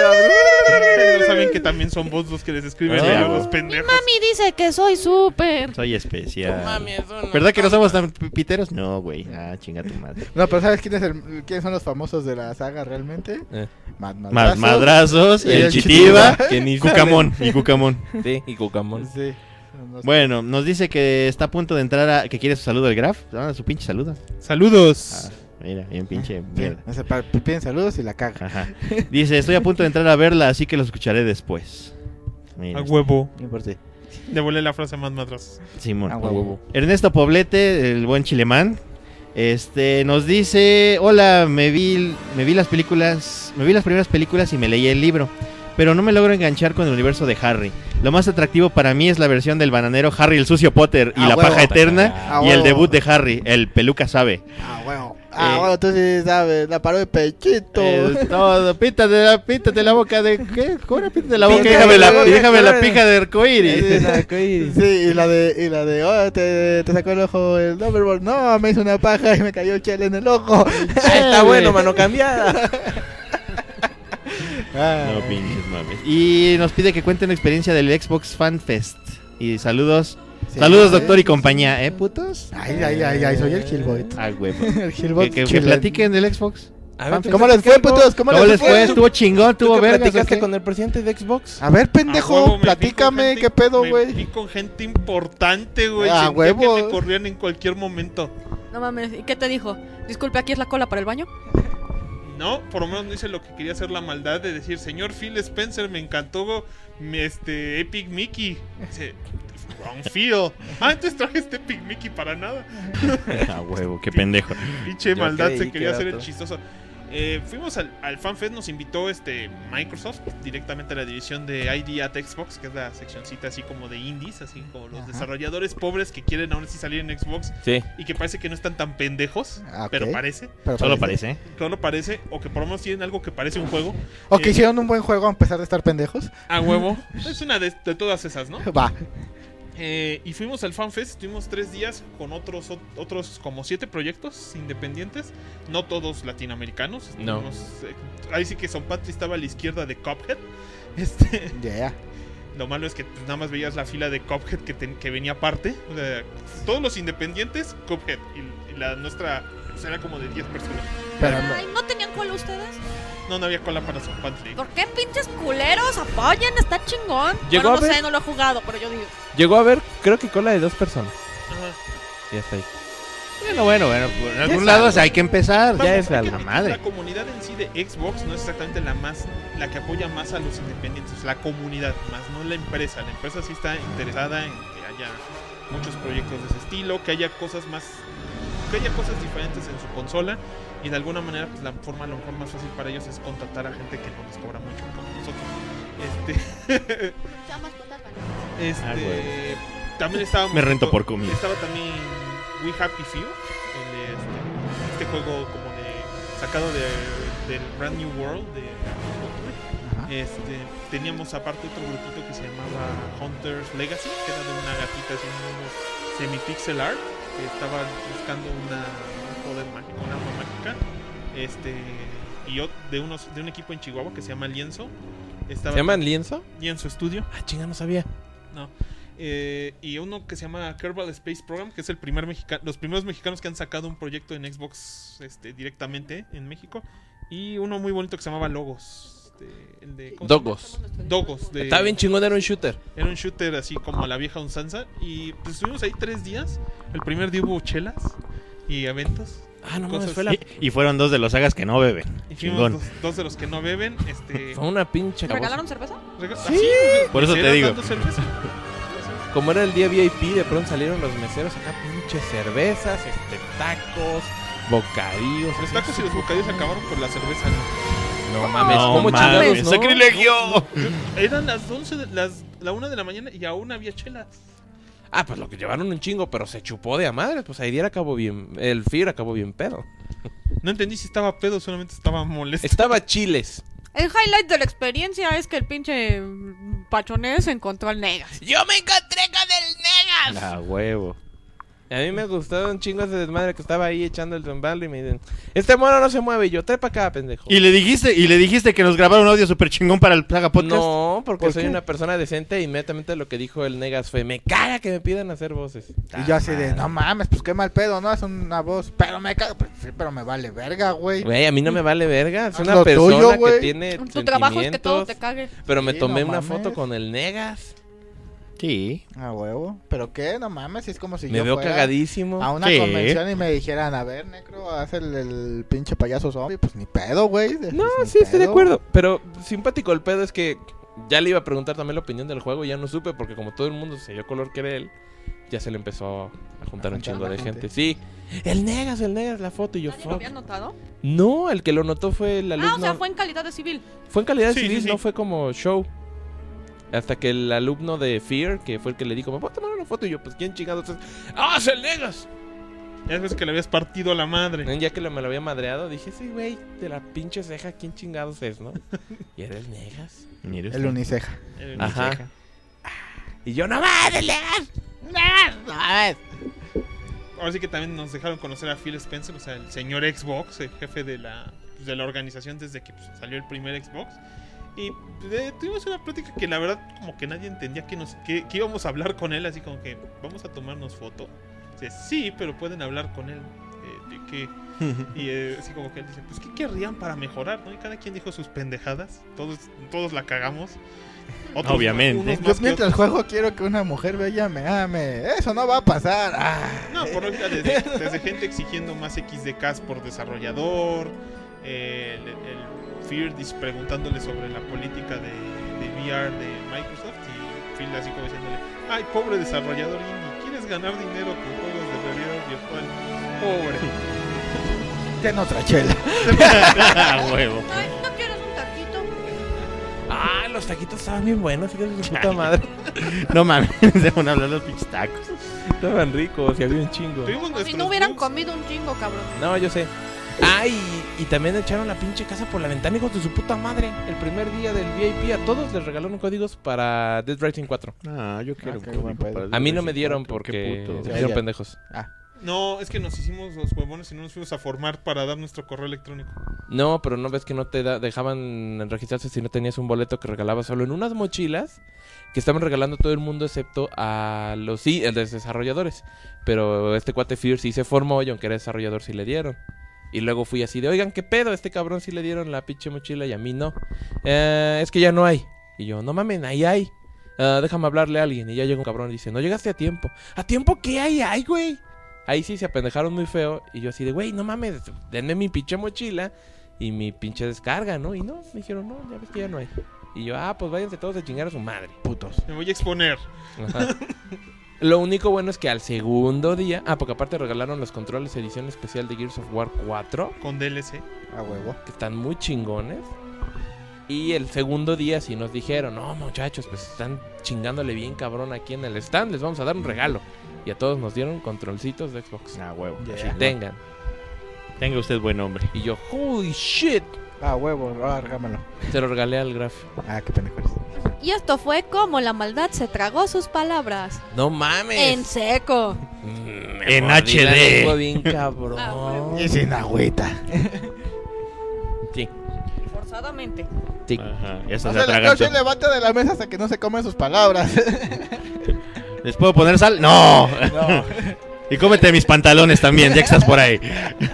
no, No saben que también son bots los que les escriben Ah. a los pendejos. Mami dice que soy súper. Soy especial. No mames, son ¿Verdad que no unos somos tan pi- piteros? No, güey. Ah, chinga tu madre. No, pero ¿sabes quién es el, quiénes son los famosos de la saga realmente? Eh. Mad Más Madrazos. madrazos, Y el el Chitiba, Que ni y Cucamón, y Cucamón. saben. Sí, y Cucamón. Sí. son los- Bueno, nos dice que está a punto de entrar a... que quiere su saludo del Graf. Ah, su pinche saludo. Saludos. Ah, mira, bien pinche Sí, mierda. ese pa- piden saludos y la caga. Ajá. Dice, estoy a punto de entrar a verla, así que los escucharé después. Mira, A huevo. No importa. Devolé la frase más madras. Simón. A huevo. Ernesto Poblete, el buen chilemán, este, nos dice, hola, me vi, me vi las películas, me vi las primeras películas y me leí el libro, pero no me logro enganchar con el universo de Harry. Lo más atractivo para mí es la versión del bananero Harry el sucio Potter y A la huevo. paja eterna A y el huevo. debut de Harry, el peluca sabe. Ah, huevo. Ah, Eh, bueno, tú sí sabes, la paró de pechito. Eh, todo, pítate la, pítate la boca de, ¿qué? ¿Cómo pítate la boca? Pítate Déjame la la, boca, déjame la claro. pija de arcoíris. Sí, y la de, y la de, oh, te, te sacó el ojo el Dumbledore. No, me hizo una paja y me cayó chel en el ojo. Ah, está bueno, mano cambiada. Ah, No pinches mames. Y nos pide que cuente una experiencia del Xbox Fan Fest. Y saludos. sí, saludos, ¿eh? doctor y compañía. ¿Eh, putos? Ay, ay, ay, ay, soy el Killboy. Ah, huevo. El Killboy. Que, que- que platiquen del Xbox. A ver, ¿Cómo les fue, putos? ¿Cómo, ¿Cómo les fue? ¿Estuvo chingón? ¿Tú ¿Tuvo que vergas? platicaste o qué? con el presidente de Xbox? A ver, A pendejo, huevo, me vi con platícame, gente- qué pedo, Me vi güey. con gente importante, güey. A Sentía huevo. que me corrían en cualquier momento. No mames, ¿y qué te dijo? Disculpe, aquí es la cola para el baño. No, por lo menos no hice lo que quería hacer la maldad de decir, señor Phil Spencer, me encantó mi este Epic Mickey. Dice, wrong Phil. Ah, entonces traje este Epic Mickey para nada. Ah, huevo, qué pendejo. Pinche Yo maldad creí se que quería era hacer el todo. chistoso. Eh, fuimos al, al FanFest, nos invitó este Microsoft directamente a la división de I D at Xbox, que es la seccioncita así como de indies, así como los Ajá. desarrolladores pobres que quieren aún así salir en Xbox Sí. y que parece que no están tan pendejos, Ah, ok. pero parece, Pero Solo parece, ¿eh? solo parece, o que por lo menos tienen algo que parece un juego. O que Eh, hicieron un buen juego a pesar de estar pendejos. A huevo. Es una de, de todas esas, ¿no? Va. Eh, y fuimos al FanFest, estuvimos tres días con otros ot- otros como siete proyectos independientes, no todos latinoamericanos. No. Estuvimos, eh, ahí sí que Son Patri estaba a la izquierda de Cuphead. Este, Yeah. lo malo es que pues, nada más veías la fila de Cuphead que, ten- que venía aparte. O sea, todos los independientes, Cuphead. Y, y la nuestra pues, era como de diez personas. Pero Ay, ¿no tenían cola ustedes? No, no había cola para Son Patri. ¿Por qué pinches culeros? Apoyen, está chingón. Llegó Bueno, a no ver- sé, no lo he jugado, pero yo digo. Llegó a ver, creo que cola de dos personas. Ajá. Ya está ahí. Bueno, bueno, bueno. Por Ya algún es lado algo. hay que empezar. Ya Vamos, es hay que algo. La admitir, madre. La comunidad en sí de Xbox no es exactamente la más la que apoya más a los independientes, la comunidad, más no la empresa. La empresa sí está interesada en que haya muchos proyectos de ese estilo, que haya cosas más que haya cosas diferentes en su consola y de alguna manera pues la forma a lo mejor más fácil para ellos es contratar a gente que no les cobra mucho como nosotros. Este Este Ah, güey. también estaba Me rento por comida. Estaba también We Happy Few, el de este, este juego como de sacado de, del Brand New World de Ajá. este, teníamos aparte otro grupito que se llamaba Hunter's Legacy, que era de una gatita así un mundo semi-pixel art, que estaba buscando una, un poder mágico, una arma mágica, este, y yo, de, unos, de un equipo en Chihuahua que se llama Lienzo. Estaba ¿Se llaman Lienzo? Lienzo Studio. Ah, chinga, no sabía. No. Eh, y uno que se llama Kerbal Space Program, que es el primer mexicano, los primeros mexicanos que han sacado un proyecto en Xbox este, directamente en México. Y uno muy bonito que se llamaba Logos. Este, el de, ¿cómo se llama? Dogos. Dogos. De, Estaba bien chingón, era un shooter. Era un shooter así como a la vieja usanza. Y pues estuvimos ahí tres días. El primer día hubo chelas y eventos. Ah, no Cosas mames, fue la... Y, y fueron dos de los sagas que no beben. Y fuimos Chingón. dos, dos de los que no beben. Este, Fue una pinche... ¿Regalaron cerveza? rega- Sí. así, Por eso te meseras digo. dando cerveza. Como era el día V I P, de pronto salieron los meseros acá, pinches cervezas, este, tacos, bocadillos. Los tacos y los bocadillos acabaron con la cerveza. ¿no? No mames, No ¿cómo mames, chingados, no? ¡sacrilegio! Eran las once, de, las, la una de la mañana y aún había chelas. Ah, pues lo que llevaron un chingo, pero se chupó de a madre. Pues ahí día acabó bien, el Fear acabó bien pedo. No entendí si estaba pedo, solamente estaba molesto. Estaba chiles. El highlight de la experiencia es que el pinche pachonés encontró al Negas. ¡Yo me encontré con el Negas! A huevo. A mí me gustó un chingo ese desmadre que estaba ahí echando el zambal y me dicen, este mono no se mueve. Y yo, trepa acá, pendejo. ¿Y le dijiste y le dijiste que nos grabaron un audio super chingón para el Saga Podcast? No, porque ¿Por soy qué? una persona decente. Inmediatamente lo que dijo el Negas fue, me caga que me pidan hacer voces. Y yo así de, no mames, pues qué mal pedo, ¿no? Es una voz, pero me cago, pues, sí, pero me vale verga, güey. Güey, a mí no me vale verga. Es Haz una lo persona tuyo, que güey. tiene Tu trabajo es que todo sentimientos. te cague. Pero me Sí, tomé no una mames. foto con el Negas. Sí. A huevo. ¿Pero qué? No mames, es como si Me yo veo fuera cagadísimo. a una Sí. convención y me dijeran, a ver, Necro, haz el, el pinche payaso zombie. Pues ni pedo, güey. No, Pues, sí, ni estoy de pedo. acuerdo. Pero simpático el pedo es que ya le iba a preguntar también la opinión del juego y ya no supe porque como todo el mundo se dio color que era él, ya se le empezó a juntar A un juntar chingo la de gente. gente. Sí, el Negas, el Negas, la foto y yo, ¿Nadie lo fuck. había notado? No, el que lo notó fue el alumno. Ah, o sea, fue en calidad de civil. Fue en calidad Sí, civil, sí, sí. no fue como show. Hasta que el alumno de Fear, que fue el que le dijo, ¿me puedo tomar una foto? Y yo, pues, ¿quién chingados es? ¡Ah, es el Negas! Ya ves que le habías partido la madre. Ya que lo- me lo había madreado, dije, sí, güey, de la pinche ceja, ¿quién chingados es, no? Y era el Negas. Mire usted. El uniceja. El Ajá. Uniceja. Y yo, no mames, el Negas. Negas, no mames. Ahora sí que también nos dejaron conocer a Phil Spencer, o sea, el señor Xbox, el jefe de la, pues, de la organización desde que pues, salió el primer Xbox. Y eh, tuvimos una plática que la verdad como que nadie entendía que, nos, que, que íbamos a hablar con él, así como que vamos a tomarnos foto. Dice, sí, pero pueden hablar con él. Eh, de que, y eh, así como que él dice, pues ¿qué querrían para mejorar? ¿no? Y cada quien dijo sus pendejadas, todos, todos la cagamos. Otros Obviamente. unos Yo más que mientras otros. juego quiero que una mujer bella me ame. Eso no va a pasar. Ah. No, por ahorita desde, desde gente exigiendo más X D Ks por desarrollador, eh, el, el Fear dis- preguntándole sobre la política de, de V R de Microsoft y Phil así como diciéndole, ay, pobre desarrollador indie, ¿quieres ganar dinero con juegos de realidad virtual? Pobre. Ten otra chela. A huevo. Ay, ¿no quieres un taquito? Ah, los taquitos estaban bien buenos, hijos de su puta madre. No mames, se van a hablar los pinches tacos. Estaban ricos y había un chingo. Tuvimos Como si nuestros no hubieran bugs. comido un chingo, cabrón. No, yo sé. Ah, y, y también echaron la pinche casa por la ventana, hijos de su puta madre. El primer día del V I P a todos les regalaron códigos para Dead Rising cuatro. Ah, yo quiero Ah, qué un buen código pedo. para A mí no me Resident dieron cuatro, porque qué puto. se Ya, hicieron ya. pendejos. Ah. No, es que nos hicimos los huevones y no nos fuimos a formar para dar nuestro correo electrónico. No, pero no ves que no te da- dejaban registrarse si no tenías un boleto que regalabas solo en unas mochilas que estaban regalando a todo el mundo excepto a los sí, a los desarrolladores. Pero este cuate Fear sí se formó y aunque era desarrollador sí le dieron. Y luego fui así de, oigan, ¿qué pedo? A este cabrón sí le dieron la pinche mochila y a mí no. Eh, es que ya no hay. Y yo, no mames, ahí hay. Ah, déjame hablarle a alguien. Y ya llega un cabrón y dice, no llegaste a tiempo. ¿A tiempo qué hay? Hay, güey. Ahí sí se apendejaron muy feo. Y yo así de, güey, no mames, denme mi pinche mochila y mi pinche descarga, ¿no? Y no, me dijeron, no, ya ves que ya no hay. Y yo, ah, pues váyanse todos a chingar a su madre, putos. Me voy a exponer. Ajá. Lo único bueno es que al segundo día... Ah, porque aparte regalaron los controles edición especial de Gears of War cuatro, Con D L C. A huevo. que están muy chingones. Y el segundo día sí nos dijeron, no muchachos, pues están chingándole bien cabrón aquí en el stand, les vamos a dar un regalo. Y a todos nos dieron controlcitos de Xbox. Ah, huevo. Yeah. Así, Tengan. tenga usted buen hombre. Y yo, holy shit. Ah, huevo, ah, regámalo. Se lo regalé al Graf. Ah, qué pendejo eres. Y esto fue como la maldad se tragó sus palabras. No mames. En seco. Mm, me En mordí la H D. lengua bien cabrón. Ah, huevo. Y sin agüita. Sí, Forzadamente. sí. Ajá, No eso se, se le- no atragantó. se levanta de la mesa hasta que no se come sus palabras. ¿Les puedo poner sal? ¡No! No. Y cómete mis pantalones también, ya que estás por ahí.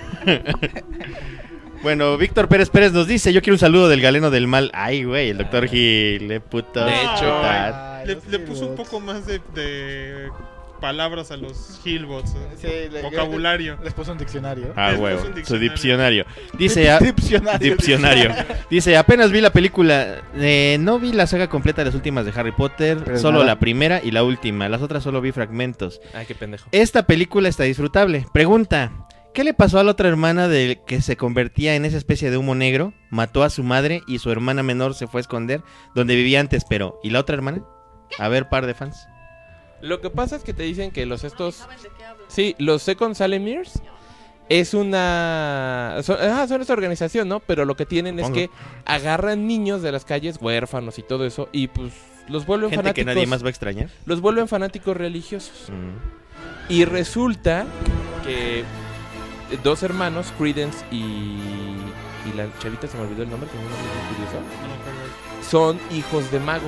Bueno, Víctor Pérez Pérez nos dice, yo quiero un saludo del galeno del mal. Ay, güey, el doctor Gil, le puto. De hecho, Ay, Le, los le puso un Hillbots. poco más de, de palabras a los Hillbots. ¿eh? Sí, le- Vocabulario. Les puso un diccionario. Ah, Les huevo, puso un su diccionario. diccionario. Dice, a- Diccionario. diccionario. Dice, apenas vi la película, eh, no vi la saga completa de las últimas de Harry Potter, Pero solo nada. la primera y la última, las otras solo vi fragmentos. Ay, qué pendejo. Esta película está disfrutable. Pregunta, ¿qué le pasó a la otra hermana de que se convertía en esa especie de humo negro? Mató a su madre y su hermana menor se fue a esconder donde vivía antes, pero ¿y la otra hermana? A ver, par de fans. Lo que pasa es que te dicen que los estos... Sí, los Second Salemiers es una... Son, ah, son esta organización, ¿no? Pero lo que tienen Supongo. es que agarran niños de las calles, huérfanos y todo eso, y pues los vuelven Gente que fanáticos... nadie más va a extrañar. Los vuelven fanáticos religiosos. Mm. Y resulta que dos hermanos, Credence y... Y la chavita, se me olvidó el nombre, que es un nombre muy curioso. Son hijos de magos.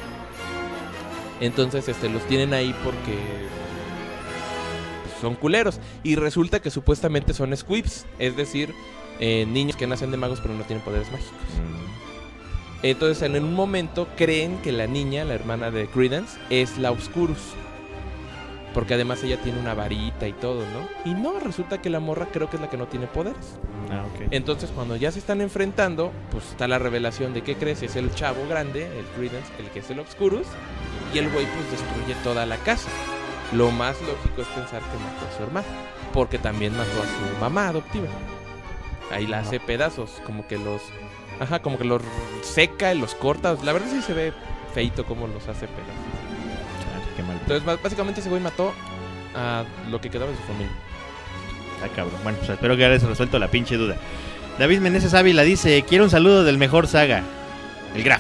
Entonces, este, los tienen ahí porque pues, son culeros. Y resulta que supuestamente son squibs, es decir, eh, niños que nacen de magos pero no tienen poderes mágicos. Entonces, en un momento creen que la niña, la hermana de Credence, es la Obscurus. Porque además ella tiene una varita y todo, ¿no? Y no, resulta que la morra creo que es la que no tiene poderes. Ah, ok. Entonces, cuando ya se están enfrentando, pues está la revelación de que crees, es el chavo grande, el Credence, el que es el Obscurus, y el güey pues destruye toda la casa. Lo más lógico es pensar que mató a su hermana, porque también mató a su mamá adoptiva. Ahí la hace pedazos, como que los... Ajá, como que los seca y los corta. La verdad sí se ve feito como los hace pedazos. Chale, qué mal. Entonces, b- básicamente ese güey mató a lo que quedaba de su familia. Ah, cabrón. Bueno, pues espero que hayas resuelto la pinche duda. David Meneses Ávila dice, quiero un saludo del mejor saga. El Graf.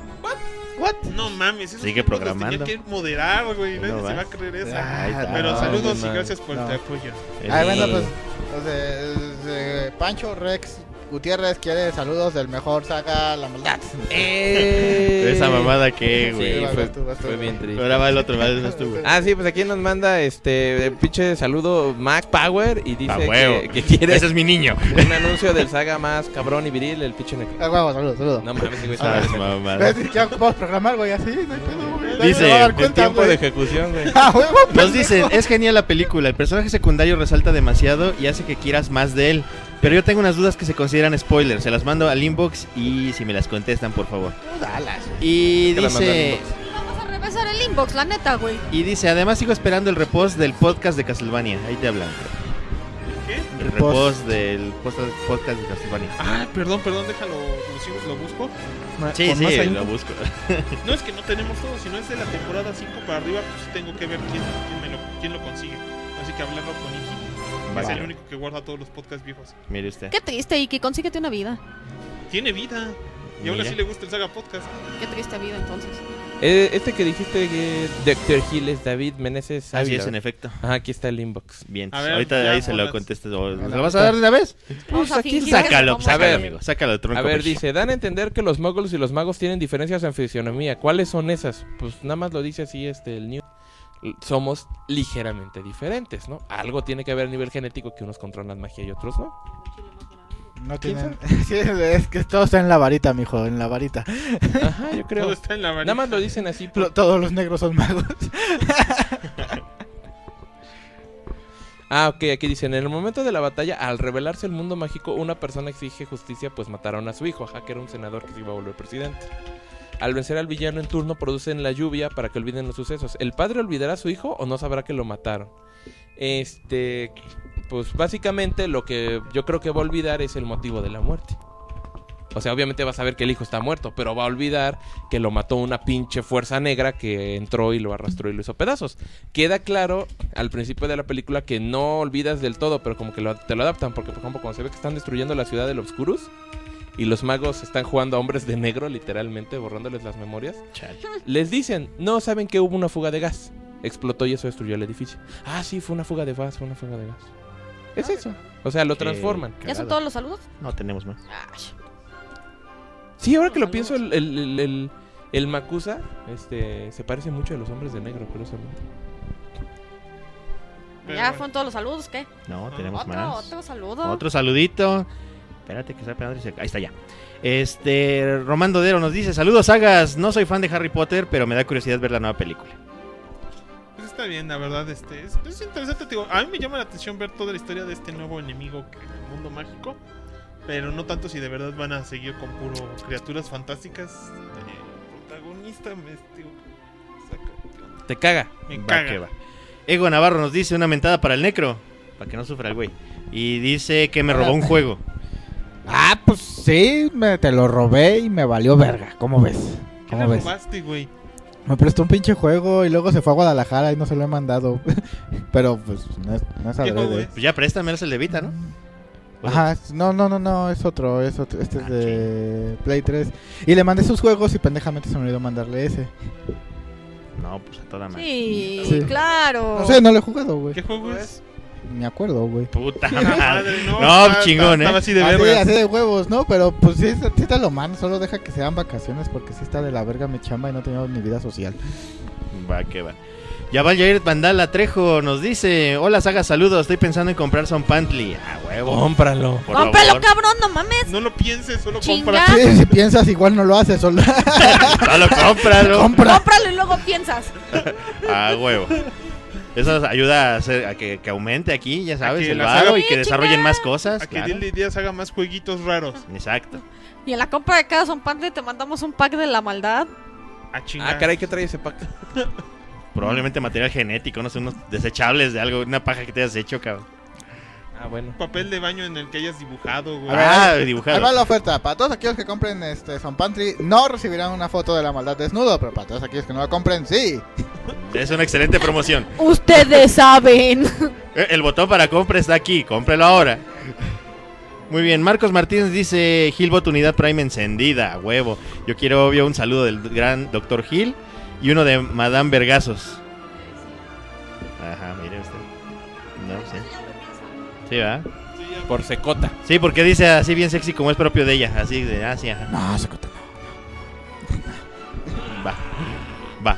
No mames, eso Sigue programando. tenía que moderar, güey. Nadie No se va a vas. creer eso. Ah, Ahí está. Pero no, saludos no, y no. gracias por No. el apoyo. Ah, bueno, Sí. pues, o sea, eh, Pancho Rex Gutiérrez quiere saludos del mejor saga La Maldad. ¡Eh! Esa mamada que, güey. Sí, vas fue, tú, vas tú, fue vas bien tú. triste. Ahora va el otro, va el tú, güey. Ah, sí, pues aquí nos manda este el pinche saludo Mac Power y dice A huevo. que, que quiere Ese es mi niño. un anuncio del saga más cabrón y viril, el pinche necro. Ah, huevo, saludos, saludos. No mames, güey. Ah, está- Sabes, mamada. ¿Ves? Ya podemos programar, güey, así, no hay pedo, güey. Nadie Dice, se va a dar el cuenta, tiempo de güey. ejecución, güey. Ah, huevo, Nos pendejo. dicen, es genial la película, el personaje secundario resalta demasiado y hace que quieras más de él. Pero yo tengo unas dudas que se consideran spoilers, se las mando al inbox y si me las contestan, por favor. Dalas, güey. Y Que la mando al dice, inbox. Vamos a regresar el inbox, la neta, güey. y dice, además sigo esperando el repost del podcast de Castlevania. Ahí te hablan. ¿Qué? El repost del post- podcast de Castlevania. Ah, perdón, perdón, déjalo, lo, sigo- lo busco. Sí, Con más sí, ahínco. lo busco. No es que no tenemos todo, si no es de la temporada cinco para arriba, pues tengo que ver quién, quién, me lo, quién lo consigue. Así que hablarlo con Iki, que es Vale. el único que guarda todos los podcasts viejos. Mire usted. Qué triste, Iki, consíguete una vida. Tiene vida. Y aún Mira. así le gusta el Saga Podcast. Qué triste vida, entonces. Eh, este que dijiste que doctor Gil es David Meneses Así Ávila. es, en efecto. Ajá, aquí está el inbox. Bien, A ver, ahorita ya, ahí se lo ponlas. contestes. ¿Lo Bueno, lo vas a dar de una vez? Vamos a fingir que Sácalo, somos- sácalo, ver. amigo. Sácalo de tronco. A ver, pues. dice, dan a entender que los moguls y los magos tienen diferencias en fisionomía. ¿Cuáles son esas? Pues nada más lo dice así este el news. L- Somos ligeramente diferentes, ¿no? Algo tiene que haber a nivel genético que unos controlan magia y otros no. No tienen. Sí, es que todo está en la varita, mijo, en la varita. Ajá, yo creo. Todo está en la varita. Nada más lo dicen así. por- Lo- Todos los negros son magos. Ah, ok, aquí dicen, en el momento de la batalla, al revelarse el mundo mágico, una persona exige justicia, pues mataron a su hijo, ajá, que era un senador que se iba a volver presidente. Al vencer al villano en turno, producen la lluvia para que olviden los sucesos. ¿El padre olvidará a su hijo o no sabrá que lo mataron? Este, pues básicamente lo que yo creo que va a olvidar es el motivo de la muerte. O sea, obviamente va a saber que el hijo está muerto, pero va a olvidar que lo mató una pinche fuerza negra que entró y lo arrastró y lo hizo pedazos. Queda claro al principio de la película que no olvidas del todo, pero como que lo, te lo adaptan. Porque, por ejemplo, cuando se ve que están destruyendo la ciudad del Obscurus y los magos están jugando a hombres de negro, literalmente, borrándoles las memorias, Chale. les dicen, no, saben que hubo una fuga de gas. Explotó y eso destruyó el edificio. Ah, sí, fue una fuga de gas, fue una fuga de gas. Es eso. O sea, lo Qué transforman. ¿Ya son cagado. todos los saludos? No tenemos más. Ay, Sí, ahora que lo pienso, el, el, el, el, el Makusa este, se parece mucho a los hombres de negro, curiosamente. Pero ¿Ya bueno. fueron todos los saludos? ¿Qué? No, tenemos Otro, más. otro saludo. Otro saludito. Espérate que está pegando. Ahí está ya. Este, Román Dero nos dice, saludos sagas, no soy fan de Harry Potter, pero me da curiosidad ver la nueva película. Pues está bien, la verdad, este es, es interesante, te digo, a mí me llama la atención ver toda la historia de este nuevo enemigo que en el mundo mágico, pero no tanto si de verdad van a seguir con puro criaturas fantásticas. El protagonista me digo, saca, Te caga. me Va caga. que va. Ego Navarro nos dice una mentada para el necro, para que no sufra el güey. Y dice que me robó un juego. Ah, pues sí, me, te lo robé y me valió verga. ¿Cómo ves? ¿Qué ¿Cómo le ves? robaste, güey? Me prestó un pinche juego y luego se fue a Guadalajara y no se lo he mandado. Pero pues no es, no es ¿Qué juego adrede. es? Pues ya préstamelo, es el de Vita, ¿no? Ajá, no, no, no, no, es otro, es otro, este Ah, es de Play tres. Y le mandé sus juegos y pendejamente se me olvidó mandarle ese. No, pues a toda madre. Sí, Sí. claro. No sé, no lo he jugado, güey. ¿Qué juego es? Me acuerdo, güey. Puta Madre, madre. no, No, está- chingón, estaba ¿eh? así de Así, verga. así de huevos, ¿no? Pero pues sí, sí te lo mando, solo deja que sean vacaciones porque sí está de la verga mi chamba y no tengo ni vida social. Va que va. Yaval Jair Vandala Trejo nos dice, hola saga, saludos, estoy pensando en comprar Son Pantly. Ah, huevo. Cómpralo. Por ¡Cómpralo, favor. cabrón! ¡No mames! No lo pienses, solo Chinga. compra. Sí, si piensas igual no lo haces, solo Solo cómpralo. compra. ¡Cómpralo y luego piensas! Ah, huevo. Eso nos ayuda a, hacer, a que, que aumente aquí, ya sabes, que el la varo saga- y que desarrollen más cosas. A que claro. Dile Díaz haga más jueguitos raros. Exacto. Y en la compra de cada Son Pantry te mandamos un pack de la maldad. A chingar. Ah, caray, ¿qué trae ese pack? Probablemente material genético, no sé, unos desechables de algo, una paja que te hayas hecho, cabrón. Ah, bueno. Papel de baño en el que hayas dibujado, güey. A ver, Ah, ahí dibujado. va la oferta. Para todos aquellos que compren este Son Pantry, no recibirán una foto de la maldad desnudo. Pero para todos aquellos que no la compren, sí. Es una excelente promoción. Ustedes saben. Eh, El botón para compra está aquí, cómprelo ahora. Muy bien, Marcos Martínez dice Gilbot Unidad Prime encendida, a huevo. Yo quiero obvio un saludo del gran doctor Gil y uno de Madame Vergazos. Ajá, mire usted. No, sí. Sí, ¿verdad? Por secota. Sí, porque dice así bien sexy como es propio de ella, así de así, ajá. No, se corta. Va. Va.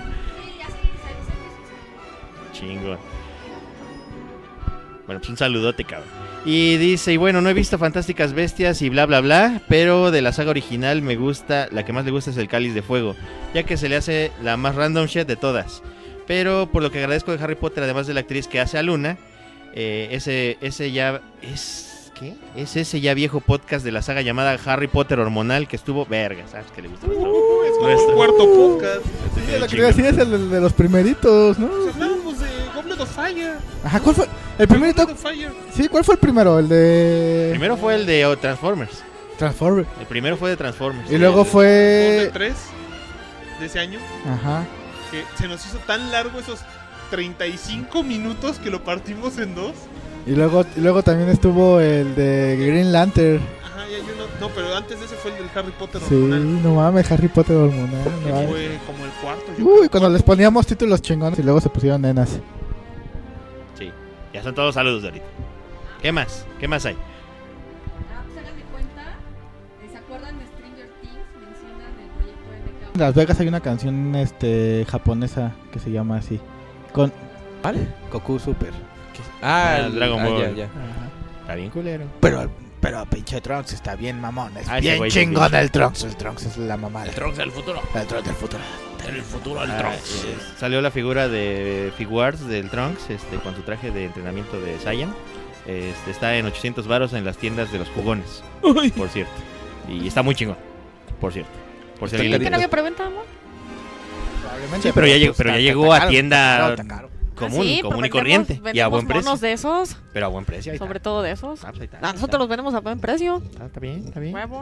Chingón. Bueno, pues un saludote, cabrón. Y dice, y bueno, no he visto Fantásticas Bestias y bla bla bla, pero de la saga original me gusta, la que más le gusta es el Cáliz de Fuego, ya que se le hace la más random shit de todas. Pero por lo que agradezco de Harry Potter, además de la actriz que hace a Luna, eh, ese, ese ya es... ¿Qué? Es ese ya viejo podcast de la saga llamada Harry Potter Hormonal que estuvo verga, ¿sabes? Que le gusta nuestro... Uh, es como nuestro- un cuarto podcast. Sí, Bien lo que chingón. decía es el de los primeritos, ¿no? Pues hablábamos de Goblet of Fire. Ajá, ¿cuál fue? El primerito. Goblet of Fire. Sí, ¿cuál fue el primero? El de. Primero fue el de oh, Transformers. Transformers. El primero fue de Transformers. Y luego El- fue. Goblet tres de ese año. Ajá. Que se nos hizo tan largo esos treinta y cinco minutos que lo partimos en dos. Y luego, y luego también estuvo el de Green Lantern. Ajá, y hay uno. No, pero antes de ese fue el del Harry Potter Sí, hormonal. no mames, Harry Potter hormonal. no Que mames. fue como el cuarto. yo Uy, creo. cuando les poníamos títulos chingones y luego se pusieron nenas. Sí, ya son todos saludos de ahorita. ¿Qué más? ¿Qué más hay? Ah, pues hagan de cuenta. ¿Se acuerdan de Stranger Things? Mencionan el proyecto M K. En Las Vegas hay una canción este japonesa que se llama así. Con ¿Vale? Goku Super. Ah, Ah, el- Dragon ah, Ball. ya, ya. Está bien culero. Pero, pero pinche Trunks está bien mamón. Es Ah, ese bien güey chingón sí. el Trunks. El Trunks es la mamada. El Trunks del futuro. El Trunks del futuro. El futuro del Ah, Trunks. eh, salió la figura de Figuarts del Trunks, este, con su traje de entrenamiento de Saiyan. Este, está en ochocientos varos en las tiendas de los jugones, por cierto. Y está muy chingón, por cierto. Por si Está alguien le ¿Que no había interesa. preventa, amor? Probablemente, Sí, pero ya llegó, pues, pero ya está- llegó está a caro, tienda está caro, está caro. común, Ah, sí, común pero y corriente. vendemos- Y a buen vendemos precio. monos de esos. Pero a buen precio. Ahí Sobre está. todo de esos. Ah, pues ahí está, A ahí nosotros está. los vendemos a buen precio. Ah, está bien, está bien. Huevo.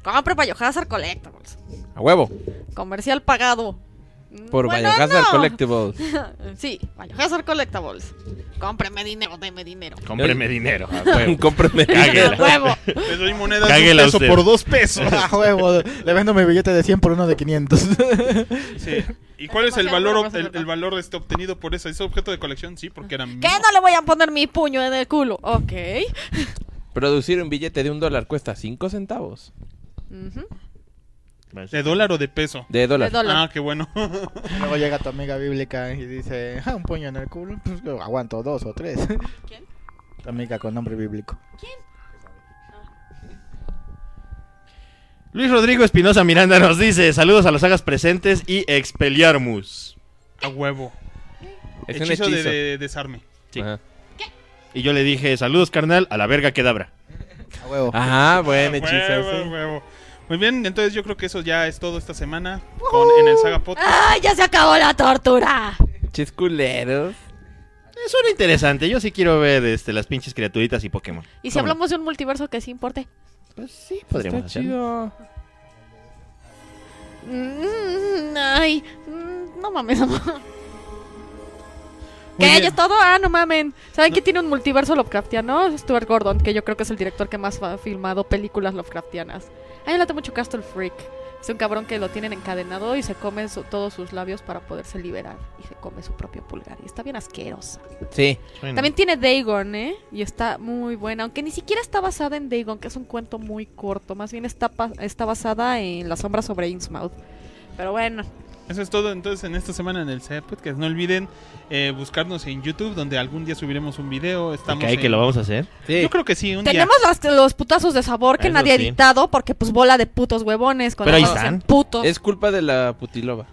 Compre Biohazard Collectibles. A huevo. Comercial pagado. Por Bueno, Biohazard no. Collectibles. Sí, Biohazard Collectibles. Cómpreme dinero, deme dinero. Cómpreme dinero. A huevo. Cómprame. Cáguela. ¡A huevo! Les doy monedas de un Cáguela peso usted. por dos pesos. A huevo, le vendo mi billete de cien por uno de quinientos. Sí. ¿Y cuál es el Demasiado valor, bueno para el, ser el valor este obtenido por ese, ese objeto de colección? Sí, porque era mío. ¿Qué? No le voy a poner mi puño en el culo. Ok. Producir un billete de un dólar cuesta cinco centavos. Ujú. ¿De dólar o de peso? De dólar. De dólar. Ah, qué bueno. Luego llega tu amiga bíblica y dice, ah, un puño en el culo, pues yo aguanto dos o tres. ¿Quién? Tu amiga con nombre bíblico. Luis Rodrigo Espinosa Miranda nos dice: saludos a los sagas presentes y Expelliarmus. A huevo. Es un hechizo, hechizo. De, de desarme. Sí. Ajá. Y yo le dije: saludos, carnal, a la verga Kedabra. A huevo. Ajá, buen A hechizo. huevo, sí. a huevo. Muy bien, entonces yo creo que eso ya es todo esta semana con, en el Saga Podcast. ¡Ay, ya se acabó la tortura! Chis culeros. Eso era interesante. Yo sí quiero ver este, las pinches criaturitas y Pokémon. ¿Y si ¿Cómo no? hablamos de un multiverso que sí importe? Pues sí, podríamos Está hacerlo. chido. Mm, ay, mm, no mames, amor. Muy ¿Qué? bien. ¿Ya es todo? Ah, no mamen. ¿Saben quién tiene un multiverso Lovecraftiano? Stuart Gordon, que yo creo que es el director que más ha filmado películas Lovecraftianas. A mí me late mucho Castle Freak. Es un cabrón que lo tienen encadenado y se come su- todos sus labios para poderse liberar. Y se come su propio pulgar. Y está bien asquerosa. Sí. Bueno, También tiene Dagon, ¿eh? Y está muy buena. Aunque ni siquiera está basada en Dagon, que es un cuento muy corto. Más bien está, pa- está basada en La sombra sobre Innsmouth. Pero bueno. Eso es todo entonces en esta semana en el Saga Podcast. No olviden eh, buscarnos en YouTube, donde algún día subiremos un video. Estamos ¿te cae que en- lo vamos a hacer? Sí. Yo creo que sí, un día. Tenemos las- los putazos de sabor que Eso nadie ha sí. editado. Porque pues bola de putos huevones. Con Pero ahí los están. putos. Es culpa de la putiloba.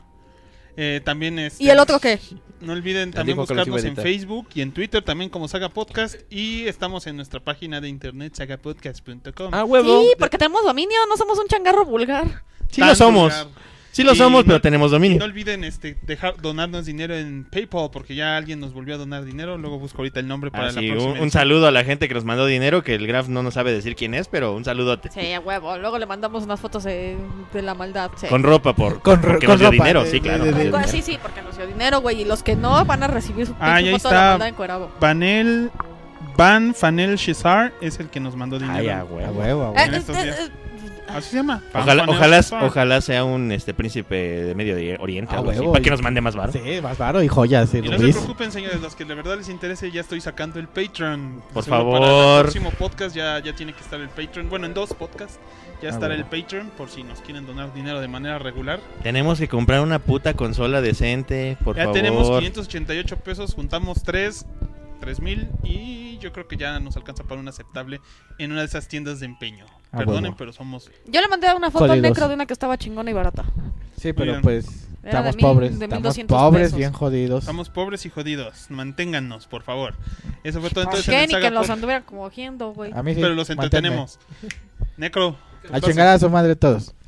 Eh, también este, ¿Y el otro qué? No olviden Él también dijo que los iba a buscarnos en editar. Facebook y en Twitter también como Saga Podcast. Y estamos en nuestra página de internet saga podcast punto com. Ah, huevo. Sí, porque tenemos dominio. No somos un changarro vulgar. Sí lo somos. Sí lo Y somos, no- pero tenemos No dominio. olviden este dejar donarnos dinero en PayPal, porque ya alguien nos volvió a donar dinero. Luego busco ahorita el nombre para Ah, la sí, próxima un, un edición. saludo a la gente que nos mandó dinero, que el Graf no nos sabe decir quién es, pero un saludote. Sí, a huevo. Luego le mandamos unas fotos de, de la maldad. Sí. Con ropa, por, Con ro- porque con nos dio ropa, dinero, de- sí, de- claro. de- de- Pues sí, sí, porque nos dio dinero, güey. Y los que no van a recibir su Ah, pinche y ahí foto de la está. maldad encuerado. Vanel Van Fanel Shazar es el que nos mandó dinero. Ay, a A huevo. huevo, a Eh, huevo. en eh, estos eh, días. eh, Así se llama. Van Ojalá, Fanel ojalá, Shazar. ojalá sea un este príncipe de Medio Ori- Oriente, A algo así, huevo, para que y- nos mande más varo. Sí, más varo y joyas. Y Y no se rubíes. preocupen, señores, los que de verdad les interese, ya estoy sacando el Patreon. Por Seguro Para favor. el próximo podcast ya, ya tiene que estar el Patreon. Bueno, en dos podcasts ya Ah, estará bueno. el Patreon, por si nos quieren donar dinero de manera regular. Tenemos que comprar una puta consola decente, por ya favor. tenemos quinientos ochenta y ocho pesos, juntamos tres mil y yo creo que ya nos alcanza para un aceptable en una de esas tiendas de empeño. Ah, Perdonen, bueno. pero somos... Yo le mandé una foto al Jodidos. necro de una que estaba chingona y barata. Sí, pero bien. pues Era de estamos mil- pobres. de Estamos 1200 pobres, pesos. bien jodidos. Estamos pobres y jodidos. Manténganos, por favor. Eso fue todo entonces ¿Qué? en el Ni Saga que los Pod- anduvieran cogiendo, güey. A mí sí. Pero los manténme. entretenemos. Necro. ¿qué A pasa? chingar a su madre todos.